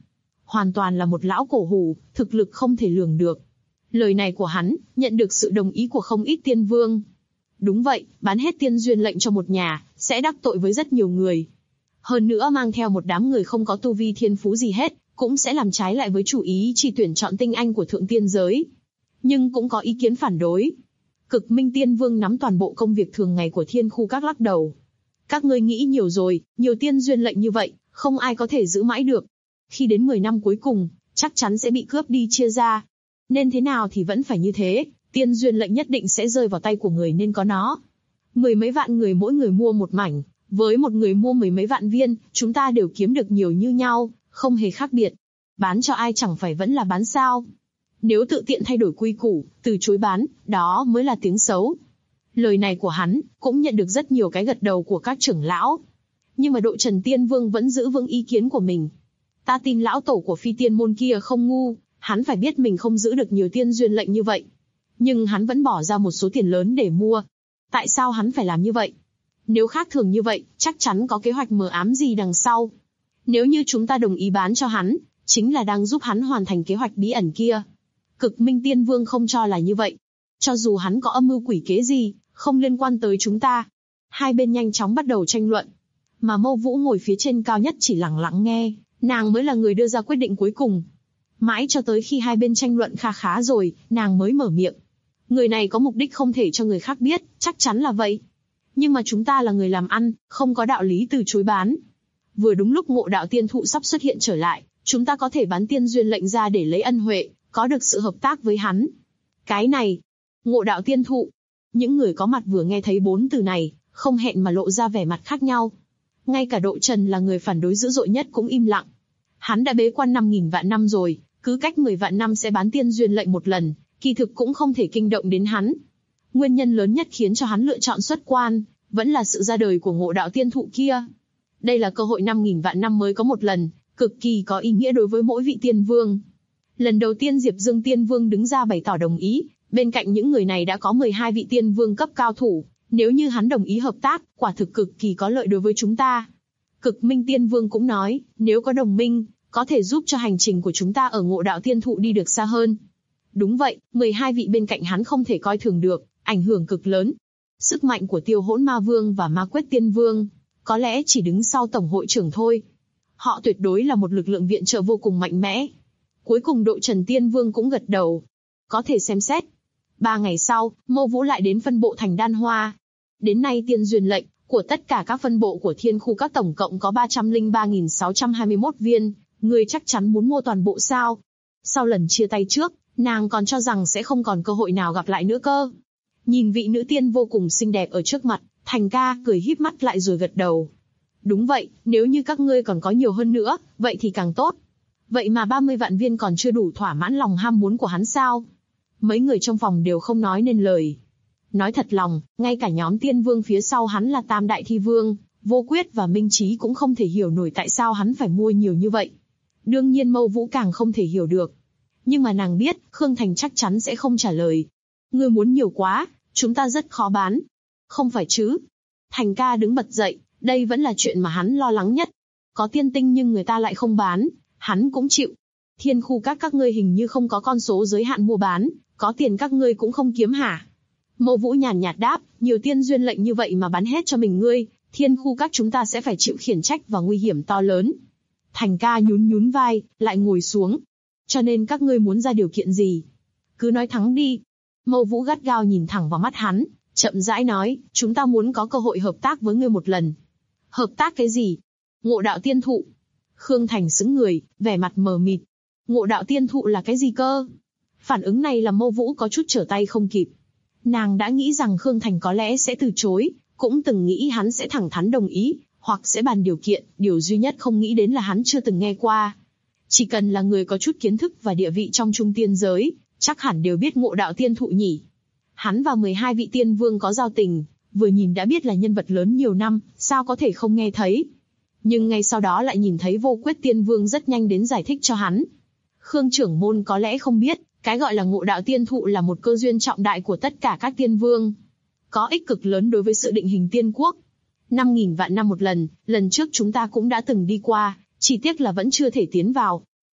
hoàn toàn là một lão cổ hủ, thực lực không thể lường được. Lời này của hắn, nhận được sự đồng ý của không ít tiên vương. Đúng vậy, bán hết tiên duyên lệnh cho một nhà, sẽ đắc tội với rất nhiều người. Hơn nữa mang theo một đám người không có tu vi thiên phú gì hết, cũng sẽ làm trái lại với chủ ý chỉ tuyển chọn tinh anh của thượng tiên giới. Nhưng cũng có ý kiến phản đối. Cực Minh Tiên Vương nắm toàn bộ công việc thường ngày của Thiên Khu Các lắc đầu. Các ngươi nghĩ nhiều rồi, nhiều tiên duyên lệnh như vậy, không ai có thể giữ mãi được. Khi đến 10 năm cuối cùng, chắc chắn sẽ bị cướp đi chia ra. Nên thế nào thì vẫn phải như thế, tiên duyên lệnh nhất định sẽ rơi vào tay của người nên có nó. 10 mấy vạn người mỗi người mua một mảnh, với một người mua 10 mấy vạn viên, chúng ta đều kiếm được nhiều như nhau, không hề khác biệt. Bán cho ai chẳng phải vẫn là bán sao? Nếu tự tiện thay đổi quy củ, từ chối bán, đó mới là tiếng xấu. Lời này của hắn, cũng nhận được rất nhiều cái gật đầu của các trưởng lão. Nhưng mà Độ Trần Tiên Vương vẫn giữ vững ý kiến của mình. Ta tin lão tổ của phi tiên môn kia không ngu, hắn phải biết mình không giữ được nhiều tiên duyên lệnh như vậy. Nhưng hắn vẫn bỏ ra một số tiền lớn để mua. Tại sao hắn phải làm như vậy? Nếu khác thường như vậy, chắc chắn có kế hoạch mờ ám gì đằng sau. Nếu như chúng ta đồng ý bán cho hắn, chính là đang giúp hắn hoàn thành kế hoạch bí ẩn kia. Cực Minh Tiên Vương không cho là như vậy. Cho dù hắn có âm mưu quỷ kế gì, không liên quan tới chúng ta. Hai bên nhanh chóng bắt đầu tranh luận. Mà Mâu Vũ ngồi phía trên cao nhất chỉ lặng lặng nghe, nàng mới là người đưa ra quyết định cuối cùng. Mãi cho tới khi hai bên tranh luận khá rồi, nàng mới mở miệng. Người này có mục đích không thể cho người khác biết, chắc chắn là vậy. Nhưng mà chúng ta là người làm ăn, không có đạo lý từ chối bán. Vừa đúng lúc Ngộ Đạo Tiên Thụ sắp xuất hiện trở lại, chúng ta có thể bán tiên duyên lệnh ra để lấy ân huệ, có được sự hợp tác với hắn. Cái này, Ngộ Đạo Tiên Thụ. Những người có mặt vừa nghe thấy 4 từ này, không hẹn mà lộ ra vẻ mặt khác nhau. Ngay cả Độ Trần là người phản đối dữ dội nhất cũng im lặng. Hắn đã bế quan 5.000 vạn năm rồi, cứ cách 10 vạn năm sẽ bán tiên duyên lệnh một lần, kỳ thực cũng không thể kinh động đến hắn. Nguyên nhân lớn nhất khiến cho hắn lựa chọn xuất quan, vẫn là sự ra đời của Ngộ Đạo Tiên Thụ kia. Đây là cơ hội 5.000 vạn năm mới có một lần, cực kỳ có ý nghĩa đối với mỗi vị tiên vương. Lần đầu tiên Diệp Dương Tiên Vương đứng ra bày tỏ đồng ý, bên cạnh những người này đã có 12 vị tiên vương cấp cao thủ, nếu như hắn đồng ý hợp tác, quả thực cực kỳ có lợi đối với chúng ta. Cực Minh Tiên Vương cũng nói, nếu có đồng minh, có thể giúp cho hành trình của chúng ta ở Ngộ Đạo Tiên Thụ đi được xa hơn. Đúng vậy, 12 vị bên cạnh hắn không thể coi thường được, ảnh hưởng cực lớn. Sức mạnh của Tiêu Hỗn Ma Vương và Ma Quyết Tiên Vương, có lẽ chỉ đứng sau Tổng hội trưởng thôi. Họ tuyệt đối là một lực lượng viện trợ vô cùng mạnh mẽ. Cuối cùng Độ Trần Tiên Vương cũng gật đầu. Có thể xem xét. 3 ngày sau, Mâu Vũ lại đến phân bộ thành Đan Hoa. Đến nay tiên duyên lệnh của tất cả các phân bộ của Thiên Khu Các tổng cộng có 303.621 viên. Ngươi chắc chắn muốn mua toàn bộ sao? Sau lần chia tay trước, nàng còn cho rằng sẽ không còn cơ hội nào gặp lại nữa cơ. Nhìn vị nữ tiên vô cùng xinh đẹp ở trước mặt, Thành ca cười híp mắt lại rồi gật đầu. Đúng vậy, nếu như các ngươi còn có nhiều hơn nữa, vậy thì càng tốt. Vậy mà 30 vạn viên còn chưa đủ thỏa mãn lòng ham muốn của hắn sao? Mấy người trong phòng đều không nói nên lời. Nói thật lòng, ngay cả nhóm tiên vương phía sau hắn là Tam Đại Thi Vương, Vô Quyết và Minh Chí cũng không thể hiểu nổi tại sao hắn phải mua nhiều như vậy. Đương nhiên Mâu Vũ càng không thể hiểu được. Nhưng mà nàng biết, Khương Thành chắc chắn sẽ không trả lời. Ngươi muốn nhiều quá, chúng ta rất khó bán. Không phải chứ? Thành ca đứng bật dậy, đây vẫn là chuyện mà hắn lo lắng nhất. Có tiên tinh nhưng người ta lại không bán, hắn cũng chịu. Thiên Khu các ngươi hình như không có con số giới hạn mua bán, có tiền các ngươi cũng không kiếm hả? Mâu Vũ nhàn nhạt đáp, nhiều tiên duyên lệnh như vậy mà bán hết cho mình ngươi, Thiên Khu các chúng ta sẽ phải chịu khiển trách và nguy hiểm to lớn. Thành ca nhún vai, lại ngồi xuống. Cho nên các ngươi muốn ra điều kiện gì? Cứ nói thẳng đi. Mâu Vũ gắt gao nhìn thẳng vào mắt hắn, chậm rãi nói, chúng ta muốn có cơ hội hợp tác với ngươi một lần. Hợp tác cái gì? Ngộ Đạo Tiên Thụ. Khương Thành sững người, vẻ mặt mờ mịt. Ngộ Đạo Tiên Thụ là cái gì cơ? Phản ứng này làm Mâu Vũ có chút trở tay không kịp. Nàng đã nghĩ rằng Khương Thành có lẽ sẽ từ chối, cũng từng nghĩ hắn sẽ thẳng thắn đồng ý, hoặc sẽ bàn điều kiện, điều duy nhất không nghĩ đến là hắn chưa từng nghe qua. Chỉ cần là người có chút kiến thức và địa vị trong trung tiên giới, chắc hẳn đều biết Ngộ Đạo Tiên Thụ nhỉ. Hắn và 12 vị tiên vương có giao tình, vừa nhìn đã biết là nhân vật lớn nhiều năm, sao có thể không nghe thấy. Nhưng ngay sau đó lại nhìn thấy Vô Quyết Tiên Vương rất nhanh đến giải thích cho hắn. Khương trưởng môn có lẽ không biết, cái gọi là Ngộ Đạo Tiên Thụ là một cơ duyên trọng đại của tất cả các tiên vương. Có ích cực lớn đối với sự định hình tiên quốc. 5.000 vạn năm một lần, lần trước chúng ta cũng đã từng đi qua, chỉ tiếc là vẫn chưa thể tiến vào.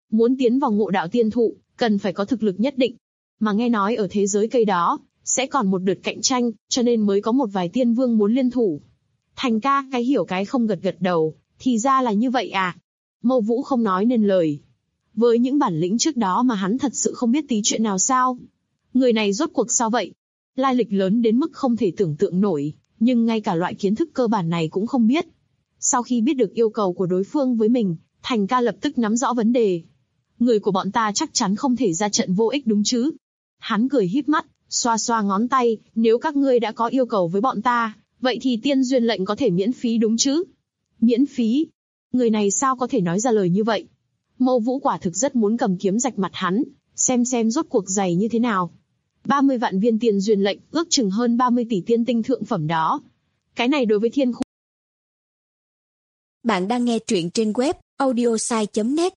Muốn tiến vào Ngộ Đạo Tiên Thụ, cần phải có thực lực nhất định. Mà nghe nói ở thế giới cây đó, sẽ còn một đợt cạnh tranh, cho nên mới có một vài tiên vương muốn liên thủ. Thành ca cái hiểu cái không gật gật đầu, thì ra là như vậy à. Mâu Vũ không nói nên lời. Với những bản lĩnh trước đó mà hắn thật sự không biết tí chuyện nào sao. Người này rốt cuộc sao vậy? Lai lịch lớn đến mức không thể tưởng tượng nổi, nhưng ngay cả loại kiến thức cơ bản này cũng không biết. Sau khi biết được yêu cầu của đối phương với mình, Thành ca lập tức nắm rõ vấn đề. Người của bọn ta chắc chắn không thể ra trận vô ích đúng chứ? Hắn cười híp mắt, xoa xoa ngón tay, nếu các ngươi đã có yêu cầu với bọn ta, vậy thì tiên duyên lệnh có thể miễn phí đúng chứ? Miễn phí? Người này sao có thể nói ra lời như vậy? Mâu Vũ quả thực rất muốn cầm kiếm rạch mặt hắn, xem rốt cuộc dày như thế nào. 30 vạn viên tiên duyên lệnh, ước chừng hơn 30 tỷ tiên tinh thượng phẩm đó. Cái này đối với thiên khu. Bạn đang nghe truyện trên web audiosai.net.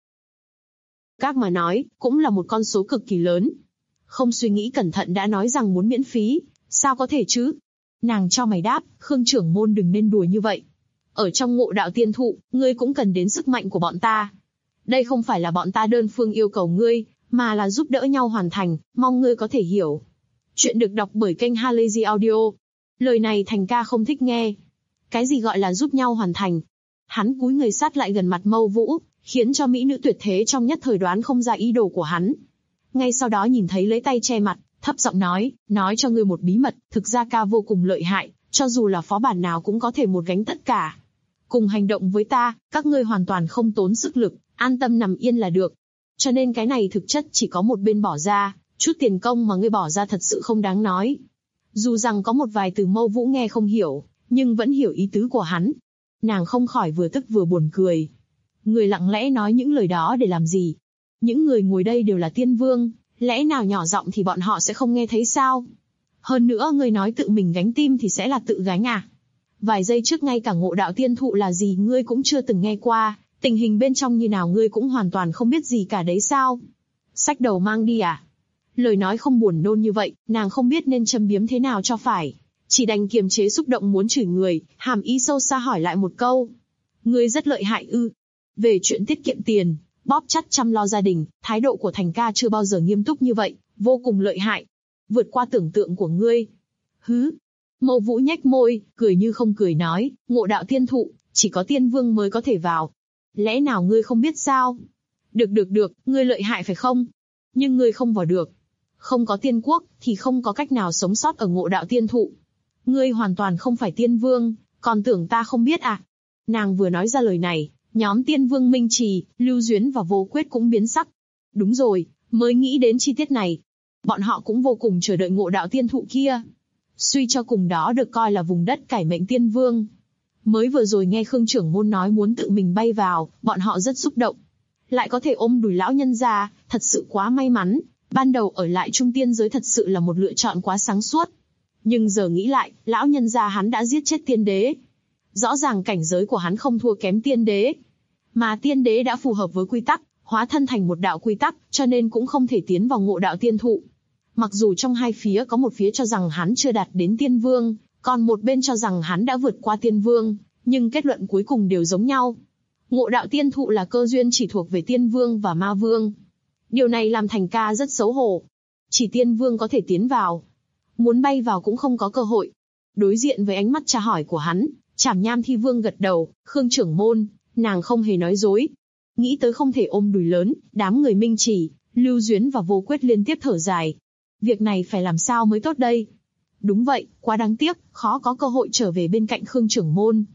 Các mà nói, cũng là một con số cực kỳ lớn. Không suy nghĩ cẩn thận đã nói rằng muốn miễn phí, sao có thể chứ? Nàng cho mày đáp, Khương trưởng môn đừng nên đùa như vậy. Ở trong Ngộ Đạo Tiên Thụ, ngươi cũng cần đến sức mạnh của bọn ta. Đây không phải là bọn ta đơn phương yêu cầu ngươi, mà là giúp đỡ nhau hoàn thành, mong ngươi có thể hiểu. Chuyện được đọc bởi kênh Halazy Audio. Lời này Thành ca không thích nghe. Cái gì gọi là giúp nhau hoàn thành? Hắn cúi người sát lại gần mặt Mâu Vũ, khiến cho mỹ nữ tuyệt thế trong nhất thời đoán không ra ý đồ của hắn. Ngay sau đó nhìn thấy lấy tay che mặt, thấp giọng nói cho ngươi một bí mật, thực ra ca vô cùng lợi hại, cho dù là phó bản nào cũng có thể một gánh tất cả. Cùng hành động với ta, các ngươi hoàn toàn không tốn sức lực, an tâm nằm yên là được. Cho nên cái này thực chất chỉ có một bên bỏ ra, chút tiền công mà ngươi bỏ ra thật sự không đáng nói. Dù rằng có một vài từ Mâu Vũ nghe không hiểu, nhưng vẫn hiểu ý tứ của hắn. Nàng không khỏi vừa tức vừa buồn cười. Người lặng lẽ nói những lời đó để làm gì? Những người ngồi đây đều là tiên vương, lẽ nào nhỏ giọng thì bọn họ sẽ không nghe thấy sao? Hơn nữa người nói tự mình gánh tim thì sẽ là tự gánh à? Vài giây trước ngay cả Ngộ Đạo Tiên Thụ là gì ngươi cũng chưa từng nghe qua, tình hình bên trong như nào ngươi cũng hoàn toàn không biết gì cả đấy sao? Xách đầu mang đi à? Lời nói không buồn nôn như vậy, nàng không biết nên châm biếm thế nào cho phải. Chỉ đành kiềm chế xúc động muốn chửi người, hàm ý sâu xa hỏi lại một câu. Ngươi rất lợi hại ư? Về chuyện tiết kiệm tiền, bóp chặt chăm lo gia đình, thái độ của Thành ca chưa bao giờ nghiêm túc như vậy, vô cùng lợi hại. Vượt qua tưởng tượng của ngươi. Hứ. Mâu Vũ nhếch môi, cười như không cười nói, Ngộ Đạo Tiên Thụ, chỉ có tiên vương mới có thể vào. Lẽ nào ngươi không biết sao? Được, ngươi lợi hại phải không? Nhưng ngươi không vào được. Không có tiên quốc, thì không có cách nào sống sót ở Ngộ Đạo Tiên Thụ. Ngươi hoàn toàn không phải tiên vương, còn tưởng ta không biết à? Nàng vừa nói ra lời này, nhóm tiên vương Minh Trì, Lưu Duyến và Vô Quyết cũng biến sắc. Đúng rồi, mới nghĩ đến chi tiết này. Bọn họ cũng vô cùng chờ đợi Ngộ Đạo Tiên Thụ kia. Suy cho cùng đó được coi là vùng đất cải mệnh tiên vương. Mới vừa rồi nghe Khương trưởng môn nói muốn tự mình bay vào, bọn họ rất xúc động. Lại có thể ôm đùi lão nhân ra, thật sự quá may mắn. Ban đầu ở lại Trung Tiên giới thật sự là một lựa chọn quá sáng suốt. Nhưng giờ nghĩ lại, lão nhân gia hắn đã giết chết tiên đế. Rõ ràng cảnh giới của hắn không thua kém tiên đế. Mà tiên đế đã phù hợp với quy tắc, hóa thân thành một đạo quy tắc, cho nên cũng không thể tiến vào Ngộ Đạo Tiên Thụ. Mặc dù trong hai phía có một phía cho rằng hắn chưa đạt đến tiên vương, còn một bên cho rằng hắn đã vượt qua tiên vương, nhưng kết luận cuối cùng đều giống nhau. Ngộ Đạo Tiên Thụ là cơ duyên chỉ thuộc về tiên vương và ma vương. Điều này làm Thành ca rất xấu hổ. Chỉ tiên vương có thể tiến vào. Muốn bay vào cũng không có cơ hội. Đối diện với ánh mắt tra hỏi của hắn, Trảm Nham Thi Vương gật đầu, Khương trưởng môn, nàng không hề nói dối. Nghĩ tới không thể ôm đùi lớn, đám người Minh Trì, Lưu Duyến và Vô Quyết liên tiếp thở dài. Việc này phải làm sao mới tốt đây? Đúng vậy, quá đáng tiếc, khó có cơ hội trở về bên cạnh Khương trưởng môn.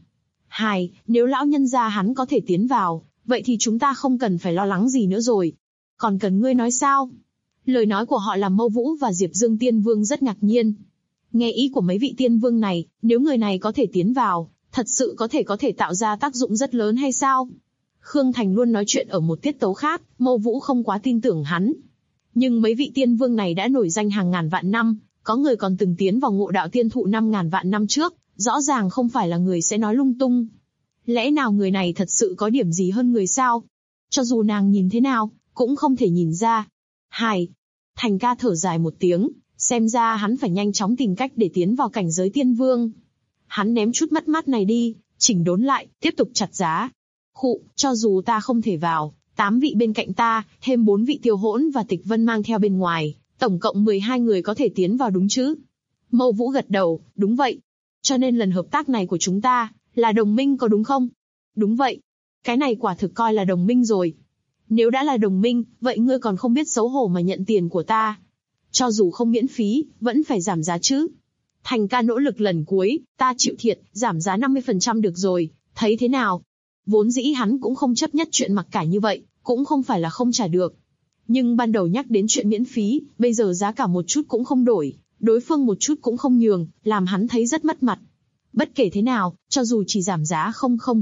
Nếu lão nhân gia hắn có thể tiến vào, vậy thì chúng ta không cần phải lo lắng gì nữa rồi. Còn cần ngươi nói sao? Lời nói của họ làm Mâu Vũ và Diệp Dương Tiên Vương rất ngạc nhiên. Nghe ý của mấy vị tiên vương này, nếu người này có thể tiến vào, thật sự có thể tạo ra tác dụng rất lớn hay sao? Khương Thành luôn nói chuyện ở một tiết tấu khác, Mâu Vũ không quá tin tưởng hắn. Nhưng mấy vị tiên vương này đã nổi danh hàng ngàn vạn năm, có người còn từng tiến vào Ngộ Đạo Tiên Thụ 5.000 vạn năm trước, rõ ràng không phải là người sẽ nói lung tung. Lẽ nào người này thật sự có điểm gì hơn người sao? Cho dù nàng nhìn thế nào, cũng không thể nhìn ra. Thành ca thở dài một tiếng, xem ra hắn phải nhanh chóng tìm cách để tiến vào cảnh giới tiên vương. Hắn ném chút mất mát này đi, chỉnh đốn lại, tiếp tục chặt giá. Cho dù ta không thể vào, 8 vị bên cạnh ta, thêm 4 vị Tiêu Hỗn và Tịch Vân mang theo bên ngoài, tổng cộng 12 người có thể tiến vào đúng chứ? Mâu Vũ gật đầu, đúng vậy. Cho nên lần hợp tác này của chúng ta, là đồng minh có đúng không? Đúng vậy. Cái này quả thực coi là đồng minh rồi. Nếu đã là đồng minh, vậy ngươi còn không biết xấu hổ mà nhận tiền của ta. Cho dù không miễn phí, vẫn phải giảm giá chứ. Thành ca nỗ lực lần cuối, ta chịu thiệt, giảm giá 50% được rồi, thấy thế nào? Vốn dĩ hắn cũng không chấp nhất chuyện mặc cả như vậy, cũng không phải là không trả được. Nhưng ban đầu nhắc đến chuyện miễn phí, bây giờ giá cả một chút cũng không đổi, đối phương một chút cũng không nhường, làm hắn thấy rất mất mặt. Bất kể thế nào, cho dù chỉ giảm giá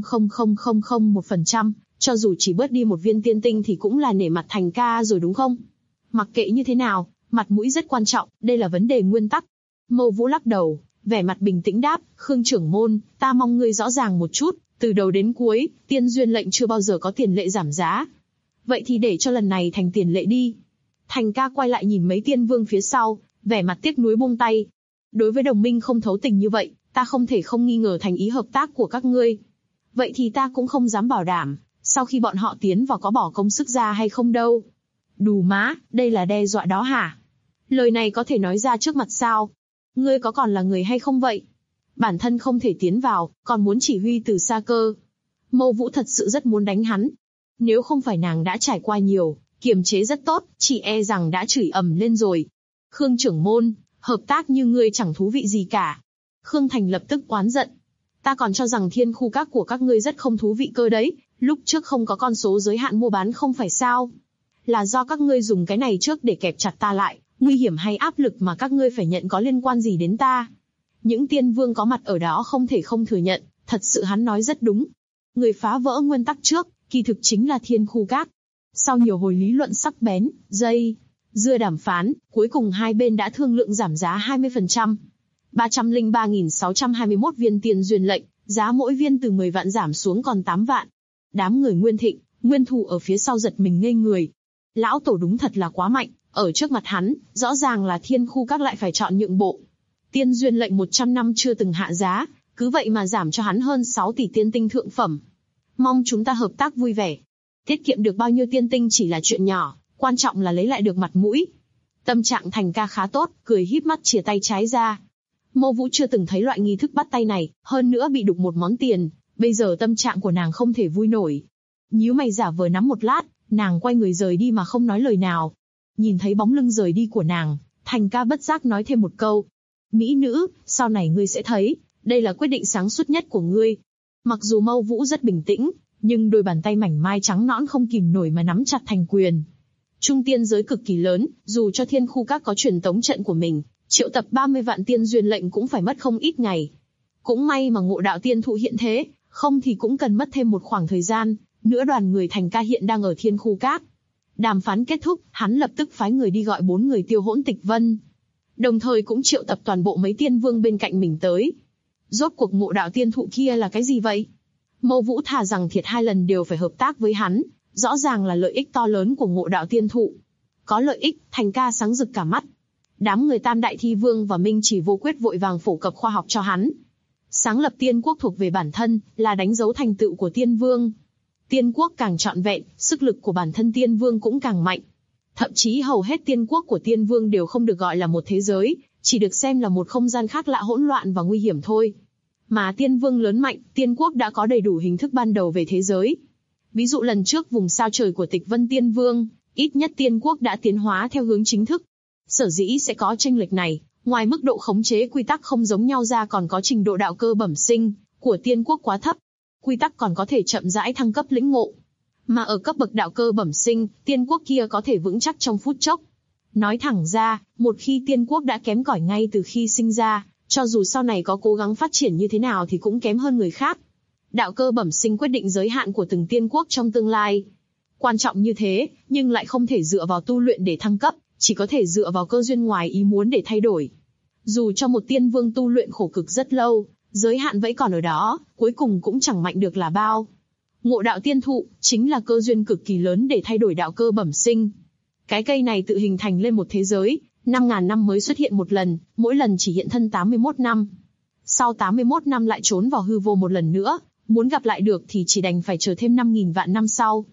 0,00001%, cho dù chỉ bớt đi một viên tiên tinh thì cũng là nể mặt Thành ca rồi đúng không? Mặc kệ như thế nào, mặt mũi rất quan trọng, đây là vấn đề nguyên tắc. Mâu Vũ lắc đầu, vẻ mặt bình tĩnh đáp, Khương trưởng môn, ta mong ngươi rõ ràng một chút, từ đầu đến cuối, tiên duyên lệnh chưa bao giờ có tiền lệ giảm giá. Vậy thì để cho lần này thành tiền lệ đi. Thành ca quay lại nhìn mấy tiên vương phía sau, vẻ mặt tiếc nuối buông tay. Đối với đồng minh không thấu tình như vậy, ta không thể không nghi ngờ thành ý hợp tác của các ngươi. Vậy thì ta cũng không dám bảo đảm, sau khi bọn họ tiến vào có bỏ công sức ra hay không đâu. Đù má, đây là đe dọa đó hả? Lời này có thể nói ra trước mặt sao? Ngươi có còn là người hay không vậy? Bản thân không thể tiến vào, còn muốn chỉ huy từ xa cơ. Mâu Vũ thật sự rất muốn đánh hắn. Nếu không phải nàng đã trải qua nhiều, kiềm chế rất tốt, chỉ e rằng đã chửi ầm lên rồi. Khương trưởng môn, hợp tác như ngươi chẳng thú vị gì cả. Khương Thành lập tức oán giận. Ta còn cho rằng thiên khu các của các ngươi rất không thú vị cơ đấy, lúc trước không có con số giới hạn mua bán không phải sao? Là do các ngươi dùng cái này trước để kẹp chặt ta lại, nguy hiểm hay áp lực mà các ngươi phải nhận có liên quan gì đến ta? Những tiên vương có mặt ở đó không thể không thừa nhận, thật sự hắn nói rất đúng. Người phá vỡ nguyên tắc trước, kỳ thực chính là thiên khu các. Sau nhiều hồi lý luận sắc bén, dưa đàm phán, cuối cùng hai bên đã thương lượng giảm giá 20%. 303.621 viên tiên duyên lệnh, giá mỗi viên từ 10 vạn giảm xuống còn 8 vạn. Đám người Nguyên Thịnh, Nguyên Thù ở phía sau giật mình ngây người. Lão tổ đúng thật là quá mạnh, ở trước mặt hắn, rõ ràng là thiên khu các lại phải chọn nhượng bộ. Tiên duyên lệnh 100 năm chưa từng hạ giá, cứ vậy mà giảm cho hắn hơn 6 tỷ tiên tinh thượng phẩm. Mong chúng ta hợp tác vui vẻ. Tiết kiệm được bao nhiêu tiên tinh chỉ là chuyện nhỏ, quan trọng là lấy lại được mặt mũi. Tâm trạng Thành ca khá tốt, cười híp mắt chìa tay trái ra. Mâu Vũ chưa từng thấy loại nghi thức bắt tay này, hơn nữa bị đục một món tiền, bây giờ tâm trạng của nàng không thể vui nổi. Nhíu mày giả vờ nắm một lát, nàng quay người rời đi mà không nói lời nào. Nhìn thấy bóng lưng rời đi của nàng, Thành ca bất giác nói thêm một câu. Mỹ nữ, sau này ngươi sẽ thấy, đây là quyết định sáng suốt nhất của ngươi. Mặc dù Mâu Vũ rất bình tĩnh, nhưng đôi bàn tay mảnh mai trắng nõn không kìm nổi mà nắm chặt thành quyền. Trung tiên giới cực kỳ lớn, dù cho thiên khu các có truyền tống trận của mình, triệu tập 30 vạn tiên duyên lệnh cũng phải mất không ít ngày. Cũng may mà Ngộ Đạo Tiên Thụ hiện thế, không thì cũng cần mất thêm một khoảng thời gian, nữa đoàn người Thành ca hiện đang ở thiên khu các. Đàm phán kết thúc, hắn lập tức phái người đi gọi 4 người Tiêu Hỗn Tịch Vân. Đồng thời cũng triệu tập toàn bộ mấy tiên vương bên cạnh mình tới. Rốt cuộc Ngộ Đạo Tiên Thụ kia là cái gì vậy? Mâu Vũ thà rằng thiệt 2 lần đều phải hợp tác với hắn, rõ ràng là lợi ích to lớn của Ngộ Đạo Tiên Thụ. Có lợi ích, Thành ca sáng rực cả mắt. Đám người Tam Đại Thi Vương và Minh Chỉ Vô Quyết vội vàng phổ cập khoa học cho hắn. Sáng lập tiên quốc thuộc về bản thân, là đánh dấu thành tựu của tiên vương. Tiên quốc càng trọn vẹn, sức lực của bản thân tiên vương cũng càng mạnh. Thậm chí hầu hết tiên quốc của tiên vương đều không được gọi là một thế giới, chỉ được xem là một không gian khác lạ hỗn loạn và nguy hiểm thôi. Mà tiên vương lớn mạnh, tiên quốc đã có đầy đủ hình thức ban đầu về thế giới. Ví dụ lần trước vùng sao trời của Tịch Vân Tiên Vương, ít nhất tiên quốc đã tiến hóa theo hướng chính thức. Sở dĩ sẽ có chênh lệch này, ngoài mức độ khống chế quy tắc không giống nhau ra còn có trình độ đạo cơ bẩm sinh của tiên quốc quá thấp. Quy tắc còn có thể chậm rãi thăng cấp lĩnh ngộ. Mà ở cấp bậc đạo cơ bẩm sinh, tiên quốc kia có thể vững chắc trong phút chốc. Nói thẳng ra, một khi tiên quốc đã kém cỏi ngay từ khi sinh ra, cho dù sau này có cố gắng phát triển như thế nào thì cũng kém hơn người khác. Đạo cơ bẩm sinh quyết định giới hạn của từng tiên quốc trong tương lai. Quan trọng như thế, nhưng lại không thể dựa vào tu luyện để thăng cấp, chỉ có thể dựa vào cơ duyên ngoài ý muốn để thay đổi. Dù cho một tiên vương tu luyện khổ cực rất lâu, giới hạn vẫn còn ở đó, cuối cùng cũng chẳng mạnh được là bao. Ngộ Đạo Tiên Thụ chính là cơ duyên cực kỳ lớn để thay đổi đạo cơ bẩm sinh. Cái cây này tự hình thành lên một thế giới, 5.000 năm mới xuất hiện một lần, mỗi lần chỉ hiện thân 81 năm. Sau 81 năm lại trốn vào hư vô một lần nữa, muốn gặp lại được thì chỉ đành phải chờ thêm 5.000 vạn năm sau.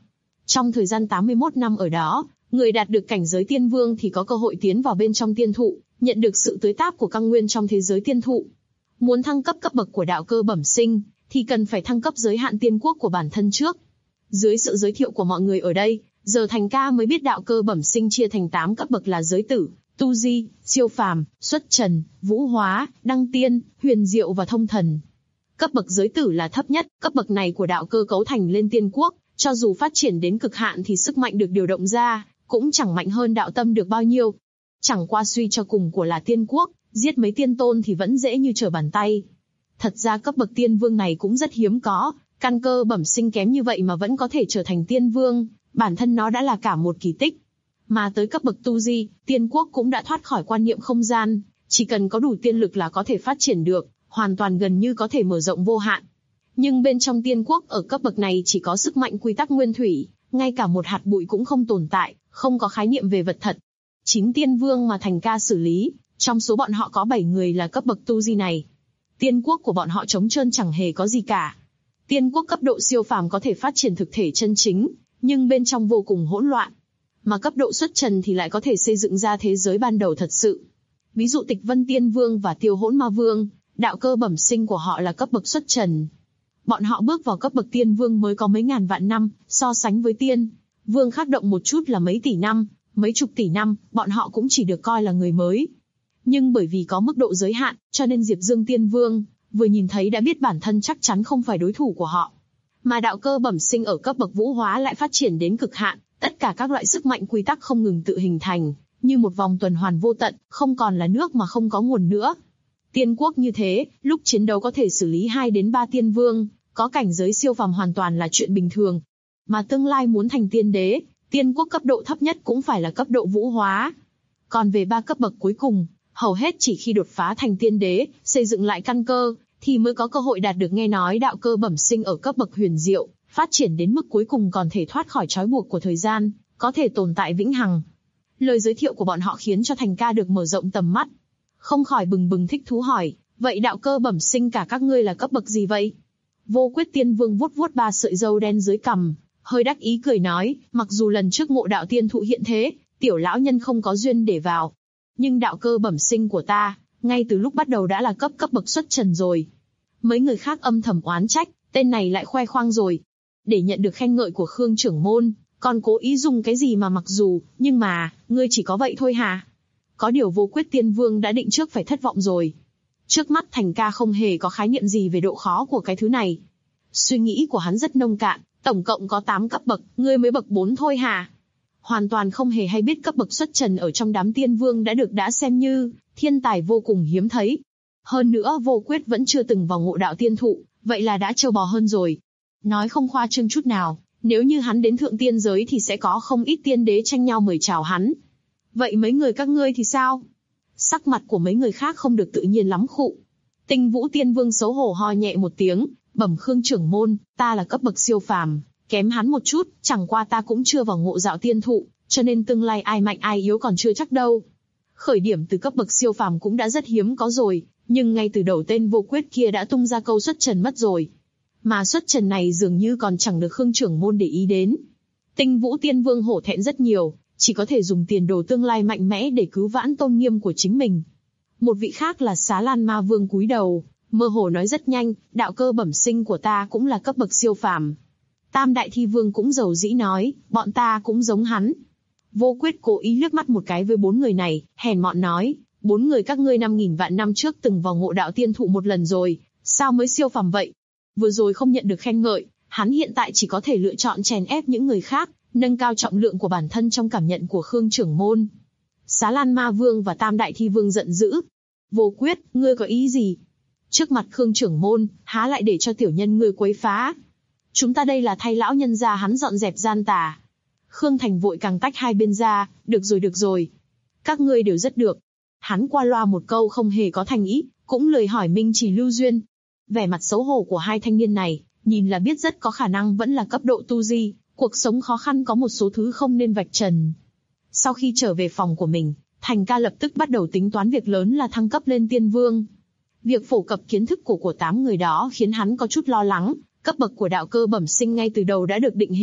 Trong thời gian 81 năm ở đó, người đạt được cảnh giới tiên vương thì có cơ hội tiến vào bên trong tiên thụ, nhận được sự tưới táp của căn nguyên trong thế giới tiên thụ. Muốn thăng cấp cấp bậc của đạo cơ bẩm sinh, thì cần phải thăng cấp giới hạn tiên quốc của bản thân trước. Dưới sự giới thiệu của mọi người ở đây, giờ Thành Ca mới biết đạo cơ bẩm sinh chia thành 8 cấp bậc là giới tử, tu di, siêu phàm, xuất trần, vũ hóa, đăng tiên, huyền diệu và thông thần. Cấp bậc giới tử là thấp nhất, cấp bậc này của đạo cơ cấu thành lên tiên quốc, cho dù phát triển đến cực hạn thì sức mạnh được điều động ra, cũng chẳng mạnh hơn đạo tâm được bao nhiêu. Chẳng qua suy cho cùng của là tiên quốc, giết mấy tiên tôn thì vẫn dễ như trở bàn tay. Thật ra cấp bậc tiên vương này cũng rất hiếm có, căn cơ bẩm sinh kém như vậy mà vẫn có thể trở thành tiên vương, bản thân nó đã là cả một kỳ tích. Mà tới cấp bậc tu di, tiên quốc cũng đã thoát khỏi quan niệm không gian, chỉ cần có đủ tiên lực là có thể phát triển được, hoàn toàn gần như có thể mở rộng vô hạn. Nhưng bên trong tiên quốc ở cấp bậc này chỉ có sức mạnh quy tắc nguyên thủy, ngay cả một hạt bụi cũng không tồn tại, không có khái niệm về vật thật. 9 tiên vương mà Thành Ca xử lý, trong số bọn họ có 7 người là cấp bậc tu di này. Tiên quốc của bọn họ trống trơn chẳng hề có gì cả. Tiên quốc cấp độ siêu phàm có thể phát triển thực thể chân chính, nhưng bên trong vô cùng hỗn loạn. Mà cấp độ xuất trần thì lại có thể xây dựng ra thế giới ban đầu thật sự. Ví dụ Tịch Vân Tiên Vương và Tiêu Hỗn Ma Vương, đạo cơ bẩm sinh của họ là cấp bậc xuất trần. Bọn họ bước vào cấp bậc tiên vương mới có mấy ngàn vạn năm, so sánh với tiên vương khác động một chút là mấy tỷ năm, mấy chục tỷ năm, bọn họ cũng chỉ được coi là người mới. Nhưng bởi vì có mức độ giới hạn, cho nên Diệp Dương Tiên Vương vừa nhìn thấy đã biết bản thân chắc chắn không phải đối thủ của họ. Mà đạo cơ bẩm sinh ở cấp bậc vũ hóa lại phát triển đến cực hạn, tất cả các loại sức mạnh quy tắc không ngừng tự hình thành, như một vòng tuần hoàn vô tận, không còn là nước mà không có nguồn nữa. Tiên quốc như thế, lúc chiến đấu có thể xử lý 2 đến 3 tiên vương, có cảnh giới siêu phàm hoàn toàn là chuyện bình thường. Mà tương lai muốn thành tiên đế, tiên quốc cấp độ thấp nhất cũng phải là cấp độ vũ hóa. Còn về 3 cấp bậc cuối cùng, hầu hết chỉ khi đột phá thành tiên đế, xây dựng lại căn cơ, thì mới có cơ hội đạt được nghe nói đạo cơ bẩm sinh ở cấp bậc huyền diệu, phát triển đến mức cuối cùng còn thể thoát khỏi trói buộc của thời gian, có thể tồn tại vĩnh hằng. Lời giới thiệu của bọn họ khiến cho Thành Ca được mở rộng tầm mắt. Không khỏi bừng bừng thích thú hỏi, vậy đạo cơ bẩm sinh cả các ngươi là cấp bậc gì vậy? Vô Quyết Tiên Vương vuốt vuốt 3 sợi râu đen dưới cằm, hơi đắc ý cười nói, mặc dù lần trước Ngộ Đạo Tiên Thụ hiện thế, tiểu lão nhân không có duyên để vào. Nhưng đạo cơ bẩm sinh của ta, ngay từ lúc bắt đầu đã là cấp bậc xuất trần rồi. Mấy người khác âm thầm oán trách, tên này lại khoe khoang rồi. Để nhận được khen ngợi của Khương trưởng môn, còn cố ý dùng cái gì mà mặc dù, nhưng mà, ngươi chỉ có vậy thôi hả? Có điều Vô Quyết Tiên Vương đã định trước phải thất vọng rồi. Trước mắt Thành Ca không hề có khái niệm gì về độ khó của cái thứ này. Suy nghĩ của hắn rất nông cạn, tổng cộng có 8 cấp bậc, ngươi mới bậc 4 thôi hả? Hoàn toàn không hề hay biết cấp bậc xuất trần ở trong đám tiên vương đã xem như thiên tài vô cùng hiếm thấy. Hơn nữa Vô Quyết vẫn chưa từng vào Ngộ Đạo Tiên Thụ, vậy là đã trâu bò hơn rồi. Nói không khoa trương chút nào, nếu như hắn đến thượng tiên giới thì sẽ có không ít tiên đế tranh nhau mời chào hắn. Vậy mấy người các ngươi thì sao? Sắc mặt của mấy người khác không được tự nhiên lắm khụ. Tinh Vũ Tiên Vương xấu hổ ho nhẹ một tiếng, bẩm Khương trưởng môn, ta là cấp bậc siêu phàm, kém hắn một chút, chẳng qua ta cũng chưa vào Ngộ Đạo Tiên Thụ, cho nên tương lai ai mạnh ai yếu còn chưa chắc đâu. Khởi điểm từ cấp bậc siêu phàm cũng đã rất hiếm có rồi, nhưng ngay từ đầu tên Vô Quyết kia đã tung ra câu xuất trần mất rồi. Mà xuất trần này dường như còn chẳng được Khương trưởng môn để ý đến. Tinh Vũ Tiên Vương hổ thẹn rất nhiều, chỉ có thể dùng tiền đồ tương lai mạnh mẽ để cứu vãn tôn nghiêm của chính mình. Một vị khác là Xá Lan Ma Vương cúi đầu, mơ hồ nói rất nhanh, đạo cơ bẩm sinh của ta cũng là cấp bậc siêu phàm. Tam Đại Thi Vương cũng dầu dĩ nói, bọn ta cũng giống hắn. Vô Quyết cố ý liếc mắt một cái với 4 người này, hèn mọn nói, 4 người các ngươi 5.000 vạn năm trước từng vào Ngộ Đạo Tiên Thụ một lần rồi, sao mới siêu phàm vậy? Vừa rồi không nhận được khen ngợi, hắn hiện tại chỉ có thể lựa chọn chèn ép những người khác, nâng cao trọng lượng của bản thân trong cảm nhận của Khương trưởng môn. Xá Lan Ma Vương và Tam Đại Thi Vương giận dữ. Vô Quyết, ngươi có ý gì? Trước mặt Khương trưởng môn, há lại để cho tiểu nhân ngươi quấy phá? Chúng ta đây là thay lão nhân gia hắn dọn dẹp gian tà. Khương Thành vội càng tách hai bên ra, được rồi. Các ngươi đều rất được. Hắn qua loa một câu không hề có thành ý, cũng lời hỏi Minh Chỉ Lưu Duyên. Vẻ mặt xấu hổ của hai thanh niên này, nhìn là biết rất có khả năng vẫn là cấp độ tu di, cuộc sống khó khăn có một số thứ không nên vạch trần. Sau khi trở về phòng của mình, Thành Ca lập tức bắt đầu tính toán việc lớn là thăng cấp lên tiên vương. Việc phổ cập kiến thức của 8 người đó khiến hắn có chút lo lắng, cấp bậc của đạo cơ bẩm sinh ngay từ đầu đã được định hình,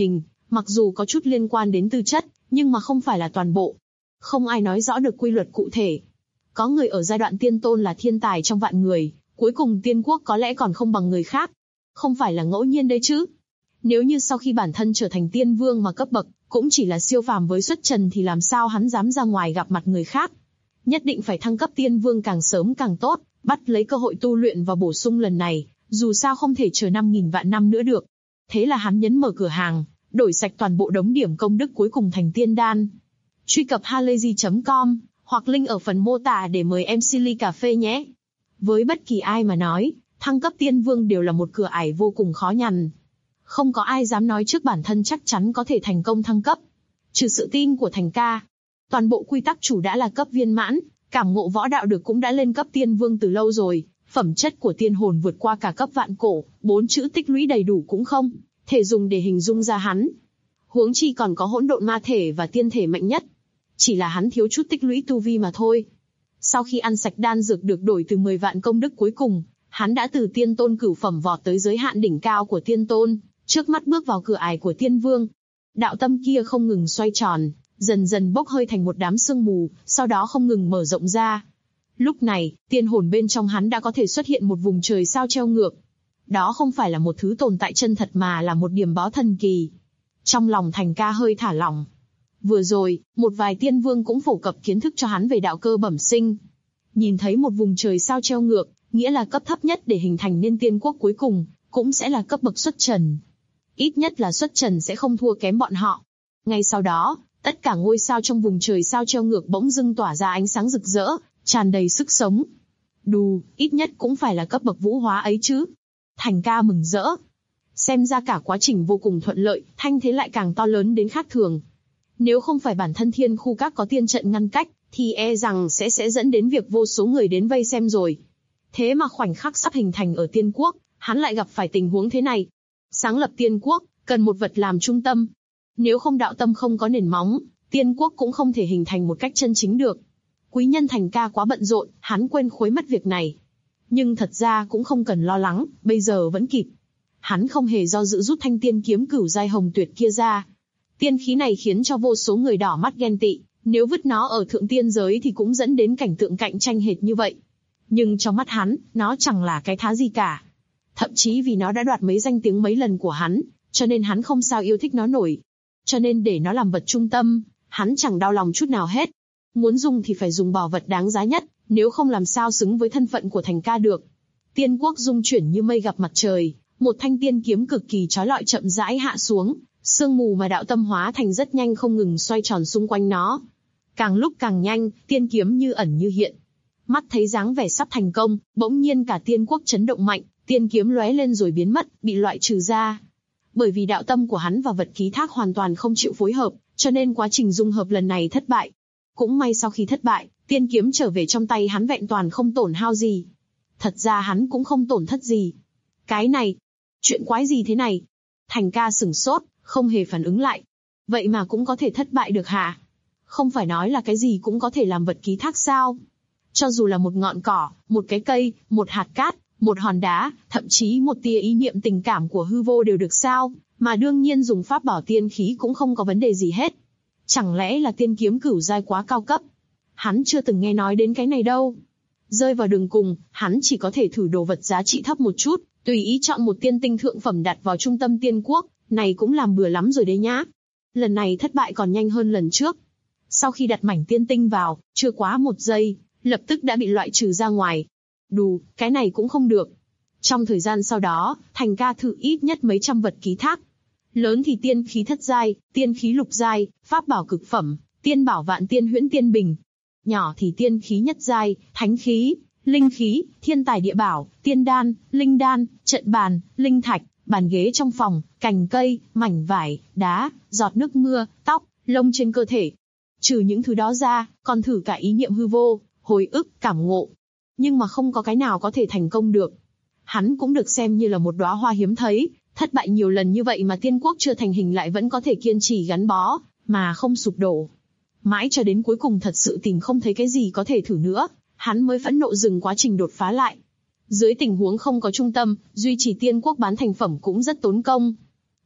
Mặc dù có chút liên quan đến tư chất, nhưng mà không phải là toàn bộ. Không ai nói rõ được quy luật cụ thể. Có người ở giai đoạn tiên tôn là thiên tài trong vạn người, cuối cùng tiên quốc có lẽ còn không bằng người khác. Không phải là ngẫu nhiên đấy chứ. Nếu như sau khi bản thân trở thành tiên vương mà cấp bậc, cũng chỉ là siêu phàm với xuất trần thì làm sao hắn dám ra ngoài gặp mặt người khác. Nhất định phải thăng cấp tiên vương càng sớm càng tốt, bắt lấy cơ hội tu luyện và bổ sung lần này, dù sao không thể chờ 5.000 vạn năm nữa được. Thế là hắn nhấn mở cửa hàng, đổi sạch toàn bộ đống điểm công đức cuối cùng thành tiên đan. Truy cập halayzi.com, hoặc link ở phần mô tả để mời MC ly cà phê nhé. Với bất kỳ ai mà nói, thăng cấp tiên vương đều là một cửa ải vô cùng khó nhằn. Không có ai dám nói trước bản thân chắc chắn có thể thành công thăng cấp. Trừ sự tin của Thành ca. Toàn bộ quy tắc chủ đã là cấp viên mãn, cảm ngộ võ đạo được cũng đã lên cấp tiên vương từ lâu rồi. Phẩm chất của tiên hồn vượt qua cả cấp vạn cổ, 4 chữ tích lũy đầy đủ cũng không thể dùng để hình dung ra hắn. Huống chi còn có hỗn độn ma thể và tiên thể mạnh nhất. Chỉ là hắn thiếu chút tích lũy tu vi mà thôi. Sau khi ăn sạch đan dược được đổi từ 10 vạn công đức cuối cùng, hắn đã từ tiên tôn cửu phẩm vọt tới giới hạn đỉnh cao của tiên tôn, trước mắt bước vào cửa ải của tiên vương. Đạo tâm kia không ngừng xoay tròn, dần dần bốc hơi thành một đám sương mù, sau đó không ngừng mở rộng ra. Lúc này, tiên hồn bên trong hắn đã có thể xuất hiện một vùng trời sao treo ngược. Đó không phải là một thứ tồn tại chân thật mà là một điểm báo thần kỳ. Trong lòng Thành ca hơi thả lỏng. Vừa rồi, một vài tiên vương cũng phổ cập kiến thức cho hắn về đạo cơ bẩm sinh. Nhìn thấy một vùng trời sao treo ngược, nghĩa là cấp thấp nhất để hình thành nên tiên quốc cuối cùng, cũng sẽ là cấp bậc xuất trần. Ít nhất là xuất trần sẽ không thua kém bọn họ. Ngay sau đó, tất cả ngôi sao trong vùng trời sao treo ngược bỗng dưng tỏa ra ánh sáng rực rỡ, tràn đầy sức sống. Đù, ít nhất cũng phải là cấp bậc vũ hóa ấy chứ. Thành ca mừng rỡ. Xem ra cả quá trình vô cùng thuận lợi, thanh thế lại càng to lớn đến khác thường. Nếu không phải bản thân thiên khu các có tiên trận ngăn cách, thì e rằng sẽ dẫn đến việc vô số người đến vây xem rồi. Thế mà khoảnh khắc sắp hình thành ở tiên quốc, hắn lại gặp phải tình huống thế này. Sáng lập tiên quốc, cần một vật làm trung tâm. Nếu không đạo tâm không có nền móng, tiên quốc cũng không thể hình thành một cách chân chính được. Quý nhân Thành ca quá bận rộn, hắn quên khuấy mất việc này. Nhưng thật ra cũng không cần lo lắng, bây giờ vẫn kịp. Hắn không hề do dự rút thanh tiên kiếm cửu giai hồng tuyệt kia ra. Tiên khí này khiến cho vô số người đỏ mắt ghen tị, nếu vứt nó ở thượng tiên giới thì cũng dẫn đến cảnh tượng cạnh tranh hệt như vậy. Nhưng trong mắt hắn, nó chẳng là cái thá gì cả. Thậm chí vì nó đã đoạt mấy danh tiếng mấy lần của hắn, cho nên hắn không sao yêu thích nó nổi. Cho nên để nó làm vật trung tâm, hắn chẳng đau lòng chút nào hết. Muốn dùng thì phải dùng bảo vật đáng giá nhất, nếu không làm sao xứng với thân phận của Thành ca được. Tiên quốc dung chuyển như mây gặp mặt trời, một thanh tiên kiếm cực kỳ chói lọi chậm rãi hạ xuống, sương mù mà đạo tâm hóa thành rất nhanh không ngừng xoay tròn xung quanh nó. Càng lúc càng nhanh, tiên kiếm như ẩn như hiện. Mắt thấy dáng vẻ sắp thành công, bỗng nhiên cả tiên quốc chấn động mạnh, tiên kiếm lóe lên rồi biến mất, bị loại trừ ra. Bởi vì đạo tâm của hắn và vật ký thác hoàn toàn không chịu phối hợp, cho nên quá trình dung hợp lần này thất bại. Cũng may sau khi thất bại, tiên kiếm trở về trong tay hắn vẹn toàn không tổn hao gì. Thật ra hắn cũng không tổn thất gì. Cái này, chuyện quái gì thế này? Thành ca sửng sốt, không hề phản ứng lại. Vậy mà cũng có thể thất bại được hả? Không phải nói là cái gì cũng có thể làm vật ký thác sao? Cho dù là một ngọn cỏ, một cái cây, một hạt cát, một hòn đá, thậm chí một tia ý niệm tình cảm của hư vô đều được sao? Mà đương nhiên dùng pháp bảo tiên khí cũng không có vấn đề gì hết. Chẳng lẽ là tiên kiếm cửu giai quá cao cấp? Hắn chưa từng nghe nói đến cái này đâu. Rơi vào đường cùng, hắn chỉ có thể thử đồ vật giá trị thấp một chút, tùy ý chọn một tiên tinh thượng phẩm đặt vào trung tâm tiên quốc, này cũng làm bừa lắm rồi đấy nhá. Lần này thất bại còn nhanh hơn lần trước. Sau khi đặt mảnh tiên tinh vào, chưa quá 1 giây, lập tức đã bị loại trừ ra ngoài. Đù, cái này cũng không được. Trong thời gian sau đó, Thành ca thử ít nhất mấy trăm vật ký thác. Lớn thì tiên khí thất giai, tiên khí lục giai, pháp bảo cực phẩm, tiên bảo vạn tiên huyễn tiên bình. Nhỏ thì tiên khí nhất giai, thánh khí, linh khí, thiên tài địa bảo, tiên đan, trận bàn, linh thạch, bàn ghế trong phòng, cành cây, mảnh vải, đá, giọt nước mưa, tóc, lông trên cơ thể. Trừ những thứ đó ra, còn thử cả ý niệm hư vô, hồi ức, cảm ngộ. Nhưng mà không có cái nào có thể thành công được. Hắn cũng được xem như là một đóa hoa hiếm thấy, thất bại nhiều lần như vậy mà tiên quốc chưa thành hình lại vẫn có thể kiên trì gắn bó, mà không sụp đổ. Mãi cho đến cuối cùng thật sự tìm không thấy cái gì có thể thử nữa, hắn mới phẫn nộ dừng quá trình đột phá lại. Dưới tình huống không có trung tâm, duy trì tiên quốc bán thành phẩm cũng rất tốn công.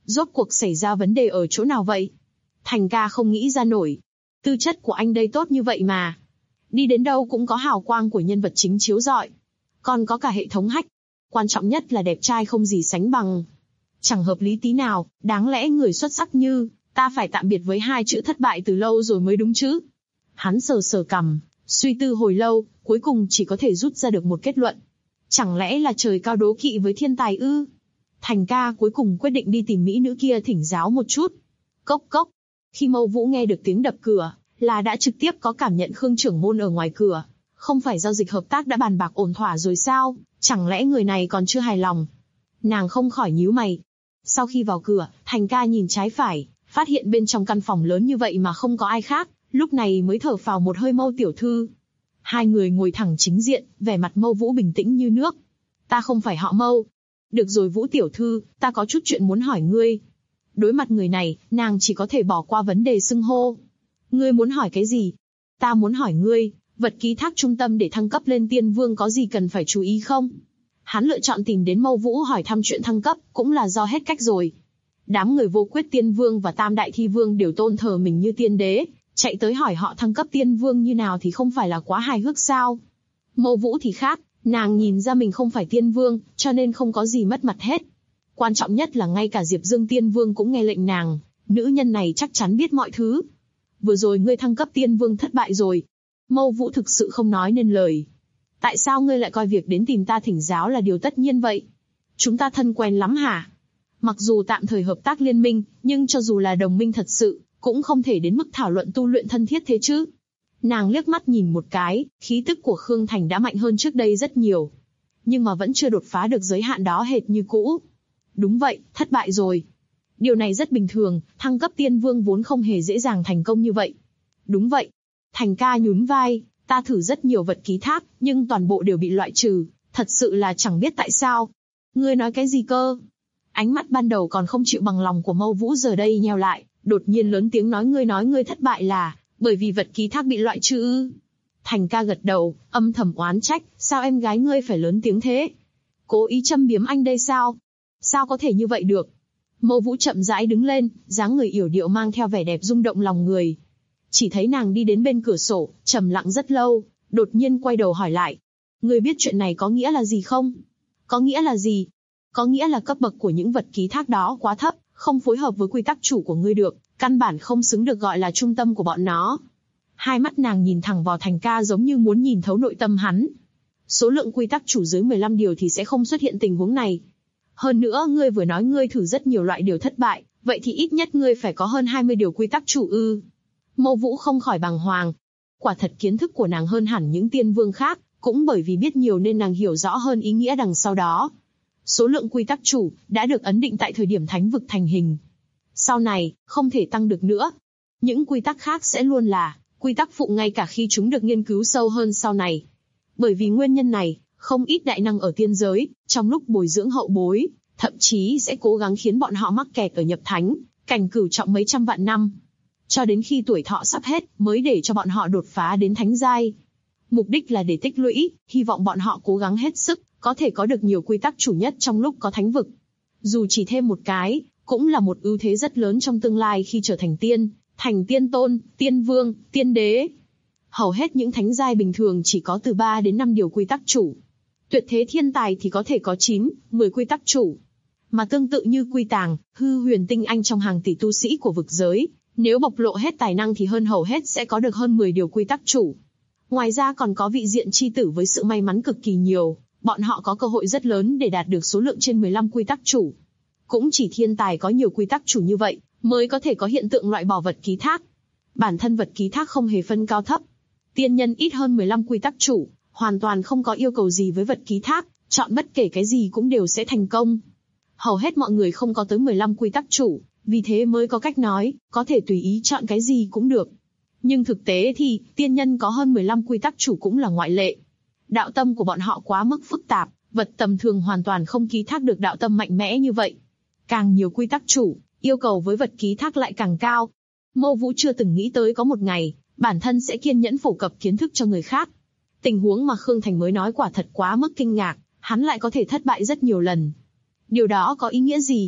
Rốt cuộc xảy ra vấn đề ở chỗ nào vậy? Thành ca không nghĩ ra nổi. Tư chất của anh đây tốt như vậy mà. Đi đến đâu cũng có hào quang của nhân vật chính chiếu rọi. Còn có cả hệ thống hack. Quan trọng nhất là đẹp trai không gì sánh bằng. Chẳng hợp lý tí nào, đáng lẽ người xuất sắc như ta phải tạm biệt với hai chữ thất bại từ lâu rồi mới đúng chứ. Hắn sờ sờ cằm, suy tư hồi lâu, cuối cùng chỉ có thể rút ra được một kết luận. Chẳng lẽ là trời cao đố kỵ với thiên tài ư? Thành ca cuối cùng quyết định đi tìm mỹ nữ kia thỉnh giáo một chút. Cốc cốc. Khi Mâu Vũ nghe được tiếng đập cửa, là đã trực tiếp có cảm nhận Khương trưởng môn ở ngoài cửa. Không phải giao dịch hợp tác đã bàn bạc ổn thỏa rồi sao? Chẳng lẽ người này còn chưa hài lòng? Nàng không khỏi nhíu mày. Sau khi vào cửa, Thành ca nhìn trái phải, phát hiện bên trong căn phòng lớn như vậy mà không có ai khác, lúc này mới thở phào một hơi. Mâu tiểu thư. Hai người ngồi thẳng chính diện, vẻ mặt Mâu Vũ bình tĩnh như nước. Ta không phải họ Mâu. Được rồi Vũ tiểu thư, ta có chút chuyện muốn hỏi ngươi. Đối mặt người này, nàng chỉ có thể bỏ qua vấn đề xưng hô. Ngươi muốn hỏi cái gì? Ta muốn hỏi ngươi, vật ký thác trung tâm để thăng cấp lên tiên vương có gì cần phải chú ý không? Hắn lựa chọn tìm đến Mâu Vũ hỏi thăm chuyện thăng cấp, cũng là do hết cách rồi. Đám người Vô Quyết Tiên Vương và Tam Đại Thi Vương đều tôn thờ mình như tiên đế, chạy tới hỏi họ thăng cấp tiên vương như nào thì không phải là quá hài hước sao? Mâu Vũ thì khác, nàng nhìn ra mình không phải tiên vương, cho nên không có gì mất mặt hết. Quan trọng nhất là ngay cả Diệp Dương Tiên Vương cũng nghe lệnh nàng, nữ nhân này chắc chắn biết mọi thứ. Vừa rồi ngươi thăng cấp tiên vương thất bại rồi. Mâu Vũ thực sự không nói nên lời. Tại sao ngươi lại coi việc đến tìm ta thỉnh giáo là điều tất nhiên vậy? Chúng ta thân quen lắm hả? Mặc dù tạm thời hợp tác liên minh, nhưng cho dù là đồng minh thật sự, cũng không thể đến mức thảo luận tu luyện thân thiết thế chứ. Nàng liếc mắt nhìn một cái, khí tức của Khương Thành đã mạnh hơn trước đây rất nhiều. Nhưng mà vẫn chưa đột phá được giới hạn đó hệt như cũ. Đúng vậy, thất bại rồi. Điều này rất bình thường, thăng cấp tiên vương vốn không hề dễ dàng thành công như vậy. Đúng vậy. Thành ca nhún vai, ta thử rất nhiều vật ký thác, nhưng toàn bộ đều bị loại trừ, thật sự là chẳng biết tại sao. Ngươi nói cái gì cơ? Ánh mắt ban đầu còn không chịu bằng lòng của Mâu Vũ giờ đây nheo lại, đột nhiên lớn tiếng nói ngươi thất bại là bởi vì vật ký thác bị loại trừ ư? Thành ca gật đầu, âm thầm oán trách, sao em gái ngươi phải lớn tiếng thế? Cố ý châm biếm anh đây sao? Sao có thể như vậy được? Mâu Vũ chậm rãi đứng lên, dáng người yểu điệu mang theo vẻ đẹp rung động lòng người. Chỉ thấy nàng đi đến bên cửa sổ, trầm lặng rất lâu, đột nhiên quay đầu hỏi lại. Ngươi biết chuyện này có nghĩa là gì không? Có nghĩa là gì? Có nghĩa là cấp bậc của những vật ký thác đó quá thấp, không phối hợp với quy tắc chủ của ngươi được, căn bản không xứng được gọi là trung tâm của bọn nó. Hai mắt nàng nhìn thẳng vào Thành ca giống như muốn nhìn thấu nội tâm hắn. Số lượng quy tắc chủ dưới 15 điều thì sẽ không xuất hiện tình huống này. Hơn nữa ngươi vừa nói ngươi thử rất nhiều loại điều thất bại, vậy thì ít nhất ngươi phải có hơn 20 điều quy tắc chủ ư? Mâu Vũ không khỏi bàng hoàng. Quả thật kiến thức của nàng hơn hẳn những tiên vương khác, cũng bởi vì biết nhiều nên nàng hiểu rõ hơn ý nghĩa đằng sau đó. Số lượng quy tắc chủ đã được ấn định tại thời điểm thánh vực thành hình. Sau này, không thể tăng được nữa. Những quy tắc khác sẽ luôn là quy tắc phụ ngay cả khi chúng được nghiên cứu sâu hơn sau này. Bởi vì nguyên nhân này, không ít đại năng ở tiên giới, trong lúc bồi dưỡng hậu bối, thậm chí sẽ cố gắng khiến bọn họ mắc kẹt ở nhập thánh, cảnh cửu trọng mấy trăm vạn năm. Cho đến khi tuổi thọ sắp hết, mới để cho bọn họ đột phá đến thánh giai. Mục đích là để tích lũy, hy vọng bọn họ cố gắng hết sức, có thể có được nhiều quy tắc chủ nhất trong lúc có thánh vực. Dù chỉ thêm một cái, cũng là một ưu thế rất lớn trong tương lai khi trở thành tiên, thành tiên tôn, tiên vương, tiên đế. Hầu hết những thánh giai bình thường chỉ có từ 3 đến 5 điều quy tắc chủ. Tuyệt thế thiên tài thì có thể có 9, 10 quy tắc chủ. Mà tương tự như Quy Tàng, Hư Huyền Tinh Anh trong hàng tỷ tu sĩ của vực giới, nếu bộc lộ hết tài năng thì hơn hầu hết sẽ có được hơn 10 điều quy tắc chủ. Ngoài ra còn có vị diện chi tử với sự may mắn cực kỳ nhiều, bọn họ có cơ hội rất lớn để đạt được số lượng trên 15 quy tắc chủ. Cũng chỉ thiên tài có nhiều quy tắc chủ như vậy, mới có thể có hiện tượng loại bỏ vật ký thác. Bản thân vật ký thác không hề phân cao thấp. Tiên nhân ít hơn 15 quy tắc chủ, hoàn toàn không có yêu cầu gì với vật ký thác, chọn bất kể cái gì cũng đều sẽ thành công. Hầu hết mọi người không có tới 15 quy tắc chủ, vì thế mới có cách nói, có thể tùy ý chọn cái gì cũng được. Nhưng thực tế thì, tiên nhân có hơn 15 quy tắc chủ cũng là ngoại lệ. Đạo tâm của bọn họ quá mức phức tạp, vật tầm thường hoàn toàn không ký thác được đạo tâm mạnh mẽ như vậy. Càng nhiều quy tắc chủ, yêu cầu với vật ký thác lại càng cao. Mâu Vũ chưa từng nghĩ tới có một ngày, bản thân sẽ kiên nhẫn phổ cập kiến thức cho người khác. Tình huống mà Khương Thành mới nói quả thật quá mức kinh ngạc, hắn lại có thể thất bại rất nhiều lần. Điều đó có ý nghĩa gì?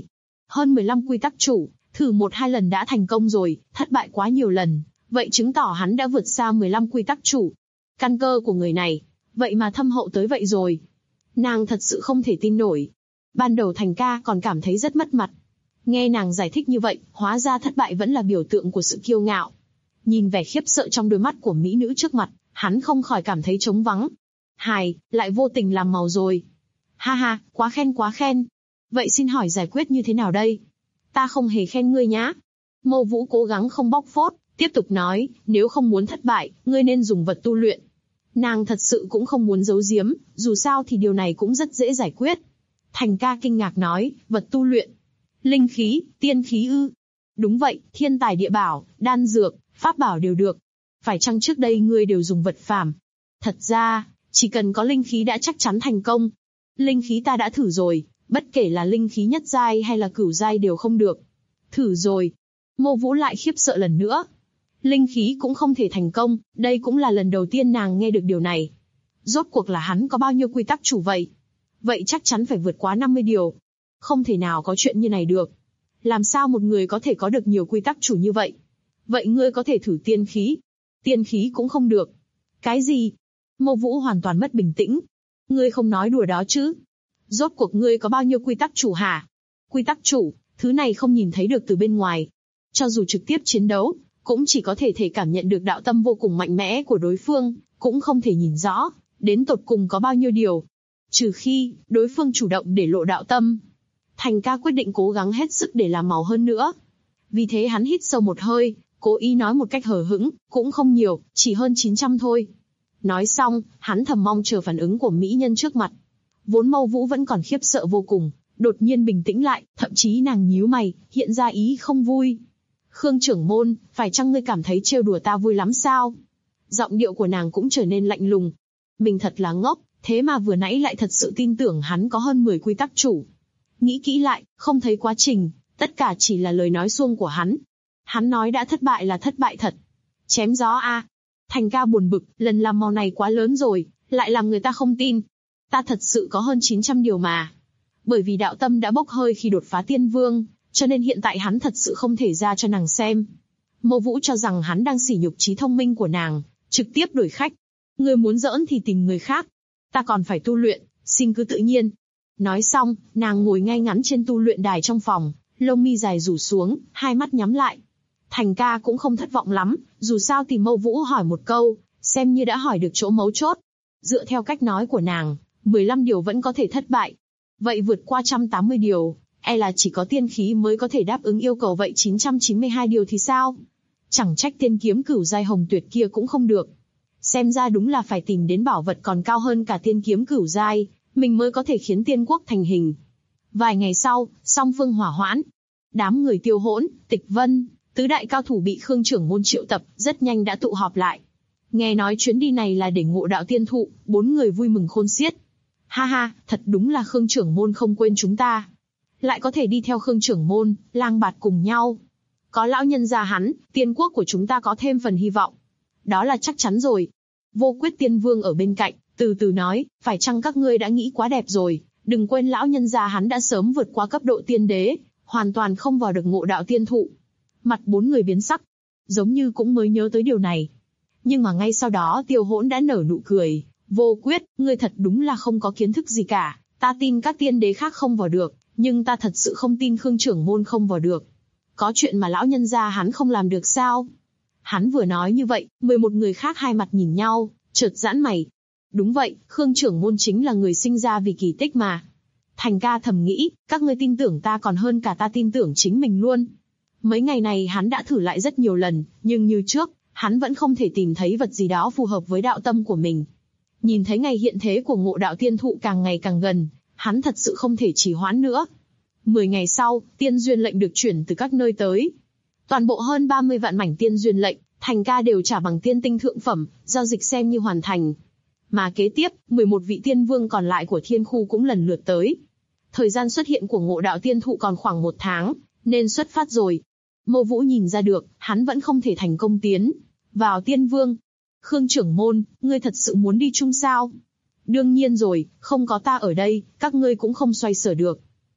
Hơn 15 quy tắc chủ, thử 1-2 lần đã thành công rồi, thất bại quá nhiều lần, vậy chứng tỏ hắn đã vượt xa 15 quy tắc chủ. Căn cơ của người này, vậy mà thâm hậu tới vậy rồi. Nàng thật sự không thể tin nổi. Ban đầu Thành ca còn cảm thấy rất mất mặt. Nghe nàng giải thích như vậy, hóa ra thất bại vẫn là biểu tượng của sự kiêu ngạo. Nhìn vẻ khiếp sợ trong đôi mắt của mỹ nữ trước mặt, hắn không khỏi cảm thấy trống vắng. Hài, lại vô tình làm màu rồi. Ha ha, quá khen quá khen. Vậy xin hỏi giải quyết như thế nào đây? Ta không hề khen ngươi nhá. Mâu Vũ cố gắng không bóc phốt, tiếp tục nói, nếu không muốn thất bại, ngươi nên dùng vật tu luyện. Nàng thật sự cũng không muốn giấu giếm, dù sao thì điều này cũng rất dễ giải quyết. Thành ca kinh ngạc nói, vật tu luyện. Linh khí, tiên khí ư? Đúng vậy, thiên tài địa bảo, đan dược, pháp bảo đều được. Phải chăng trước đây ngươi đều dùng vật phàm? Thật ra, chỉ cần có linh khí đã chắc chắn thành công. Linh khí ta đã thử rồi, bất kể là linh khí nhất giai hay là cửu giai đều không được. Thử rồi. Mâu Vũ lại khiếp sợ lần nữa. Linh khí cũng không thể thành công, đây cũng là lần đầu tiên nàng nghe được điều này. Rốt cuộc là hắn có bao nhiêu quy tắc chủ vậy? Vậy chắc chắn phải vượt quá 50 điều. Không thể nào có chuyện như này được. Làm sao một người có thể có được nhiều quy tắc chủ như vậy? Vậy ngươi có thể thử tiên khí. Tiên khí cũng không được. Cái gì? Mâu Vũ hoàn toàn mất bình tĩnh. Ngươi không nói đùa đó chứ? Rốt cuộc ngươi có bao nhiêu quy tắc chủ hả? Quy tắc chủ, thứ này không nhìn thấy được từ bên ngoài. Cho dù trực tiếp chiến đấu, cũng chỉ có thể cảm nhận được đạo tâm vô cùng mạnh mẽ của đối phương, cũng không thể nhìn rõ, đến tột cùng có bao nhiêu điều. Trừ khi, đối phương chủ động để lộ đạo tâm. Thành ca quyết định cố gắng hết sức để làm màu hơn nữa. Vì thế hắn hít sâu một hơi, cố ý nói một cách hờ hững, cũng không nhiều, chỉ hơn 900 thôi. Nói xong, hắn thầm mong chờ phản ứng của mỹ nhân trước mặt. Vốn Mâu Vũ vẫn còn khiếp sợ vô cùng, đột nhiên bình tĩnh lại, thậm chí nàng nhíu mày, hiện ra ý không vui. Khương trưởng môn, phải chăng ngươi cảm thấy trêu đùa ta vui lắm sao? Giọng điệu của nàng cũng trở nên lạnh lùng. Mình thật là ngốc, thế mà vừa nãy lại thật sự tin tưởng hắn có hơn 10 quy tắc chủ. Nghĩ kỹ lại, không thấy quá trình, tất cả chỉ là lời nói suông của hắn. Hắn nói đã thất bại là thất bại thật. Chém gió a. Thành ca buồn bực, lần làm màu này quá lớn rồi, lại làm người ta không tin. Ta thật sự có hơn 900 điều mà. Bởi vì đạo tâm đã bốc hơi khi đột phá tiên vương, cho nên hiện tại hắn thật sự không thể ra cho nàng xem. Mâu Vũ cho rằng hắn đang sỉ nhục trí thông minh của nàng, trực tiếp đuổi khách. Ngươi muốn giỡn thì tìm người khác. Ta còn phải tu luyện, xin cứ tự nhiên. Nói xong, nàng ngồi ngay ngắn trên tu luyện đài trong phòng, lông mi dài rủ xuống, hai mắt nhắm lại. Thành ca cũng không thất vọng lắm, dù sao thì Mâu Vũ hỏi một câu, xem như đã hỏi được chỗ mấu chốt. Dựa theo cách nói của nàng, 15 điều vẫn có thể thất bại. Vậy vượt qua 180 điều, e là chỉ có tiên khí mới có thể đáp ứng yêu cầu, vậy 992 điều thì sao? Chẳng trách tiên kiếm cửu giai hồng tuyệt kia cũng không được. Xem ra đúng là phải tìm đến bảo vật còn cao hơn cả tiên kiếm cửu giai, mình mới có thể khiến tiên quốc thành hình. Vài ngày sau, song phương hỏa hoãn. Đám người Tiêu Hỗn, Tịch Vân, tứ đại cao thủ bị Khương trưởng môn triệu tập, rất nhanh đã tụ họp lại. Nghe nói chuyến đi này là để ngộ đạo tiên thụ, 4 người vui mừng khôn xiết. Ha ha, thật đúng là Khương trưởng môn không quên chúng ta. Lại có thể đi theo Khương trưởng môn, lang bạt cùng nhau. Có lão nhân gia hắn, tiên quốc của chúng ta có thêm phần hy vọng. Đó là chắc chắn rồi. Vô Quyết Tiên Vương ở bên cạnh, từ từ nói, phải chăng các ngươi đã nghĩ quá đẹp rồi, đừng quên lão nhân gia hắn đã sớm vượt qua cấp độ tiên đế, hoàn toàn không vào được ngộ đạo tiên thụ. Mặt 4 người biến sắc, giống như cũng mới nhớ tới điều này. Nhưng mà ngay sau đó Tiêu Hỗn đã nở nụ cười, Vô Quyết, ngươi thật đúng là không có kiến thức gì cả, ta tin các tiên đế khác không vào được, nhưng ta thật sự không tin Khương trưởng môn không vào được. Có chuyện mà lão nhân gia hắn không làm được sao? Hắn vừa nói như vậy, 11 người khác hai mặt nhìn nhau, chợt giãn mày. Đúng vậy, Khương trưởng môn chính là người sinh ra vì kỳ tích mà. Thành ca thầm nghĩ, các ngươi tin tưởng ta còn hơn cả ta tin tưởng chính mình luôn. Mấy ngày này hắn đã thử lại rất nhiều lần, nhưng như trước, hắn vẫn không thể tìm thấy vật gì đó phù hợp với đạo tâm của mình. Nhìn thấy ngày hiện thế của ngộ đạo tiên thụ càng ngày càng gần, hắn thật sự không thể trì hoãn nữa. 10 ngày sau, tiên duyên lệnh được chuyển từ các nơi tới. Toàn bộ hơn 30 vạn mảnh tiên duyên lệnh, Thành ca đều trả bằng tiên tinh thượng phẩm, giao dịch xem như hoàn thành. Mà kế tiếp, 11 vị tiên vương còn lại của thiên khu cũng lần lượt tới. Thời gian xuất hiện của ngộ đạo tiên thụ còn khoảng 1 tháng, nên xuất phát rồi. Mâu Vũ nhìn ra được, hắn vẫn không thể thành công tiến vào tiên vương. Khương trưởng môn, ngươi thật sự muốn đi chung sao? Đương nhiên rồi, không có ta ở đây, các ngươi cũng không xoay sở được.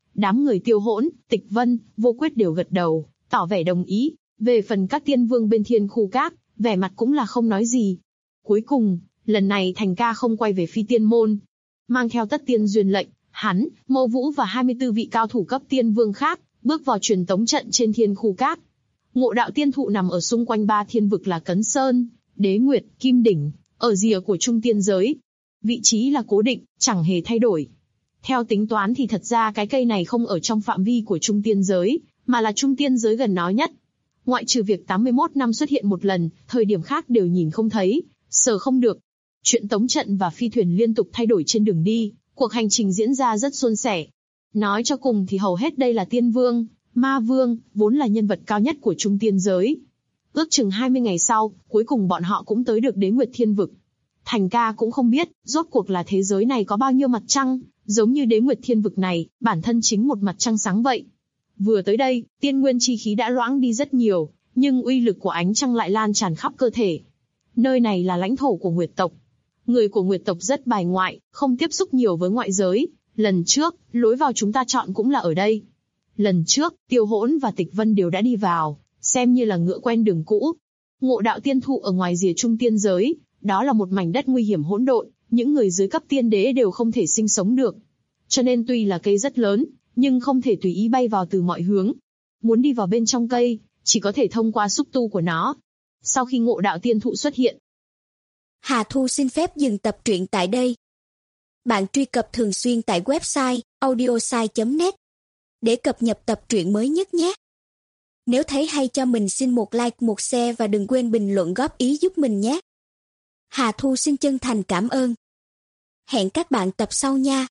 Đám người Tiêu Hỗn, Tịch Vân, Vô Quyết đều gật đầu, tỏ vẻ đồng ý. Về phần các tiên vương bên Thiên Khu Các, vẻ mặt cũng là không nói gì. Cuối cùng, lần này Thành Ca không quay về Phi Tiên Môn. Mang theo tất tiên duyên lệnh, hắn, Mâu Vũ và 24 vị cao thủ cấp tiên vương khác, bước vào truyền tống trận trên Thiên Khu Các. Ngộ đạo tiên thụ nằm ở xung quanh 3 thiên vực là Cấn Sơn, Đế Nguyệt, Kim Đỉnh, ở rìa của trung tiên giới. Vị trí là cố định, chẳng hề thay đổi. Theo tính toán thì thật ra cái cây này không ở trong phạm vi của trung tiên giới, mà là trung tiên giới gần nó nhất. Ngoại trừ việc 81 năm xuất hiện một lần, thời điểm khác đều nhìn không thấy, sờ không được. Chuyện tống trận và phi thuyền liên tục thay đổi trên đường đi, cuộc hành trình diễn ra rất suôn sẻ. Nói cho cùng thì hầu hết đây là tiên vương, ma vương, vốn là nhân vật cao nhất của trung tiên giới. Ước chừng 20 ngày sau, cuối cùng bọn họ cũng tới được Đế Nguyệt Thiên Vực. Thành Ca cũng không biết, rốt cuộc là thế giới này có bao nhiêu mặt trăng, giống như Đế Nguyệt Thiên Vực này, bản thân chính một mặt trăng sáng vậy. Vừa tới đây, tiên nguyên chi khí đã loãng đi rất nhiều, nhưng uy lực của ánh trăng lại lan tràn khắp cơ thể. Nơi này là lãnh thổ của Nguyệt tộc. Người của Nguyệt tộc rất bài ngoại, không tiếp xúc nhiều với ngoại giới. Lần trước, lối vào chúng ta chọn cũng là ở đây. Lần trước, Tiêu Hỗn và Tịch Vân đều đã đi vào, xem như là ngựa quen đường cũ. Ngộ đạo tiên thụ ở ngoài rìa trung tiên giới, đó là một mảnh đất nguy hiểm hỗn độn, những người dưới cấp tiên đế đều không thể sinh sống được. Cho nên tuy là cây rất lớn, nhưng không thể tùy ý bay vào từ mọi hướng. Muốn đi vào bên trong cây, chỉ có thể thông qua xúc tu của nó. Sau khi ngộ đạo tiên thụ xuất hiện, Hà Thu xin phép dừng tập truyện tại đây. Bạn truy cập thường xuyên tại website audiosai.net để cập nhật tập truyện mới nhất nhé. Nếu thấy hay cho mình xin một like, một share và đừng quên bình luận góp ý giúp mình nhé. Hà Thu xin chân thành cảm ơn. Hẹn các bạn tập sau nha.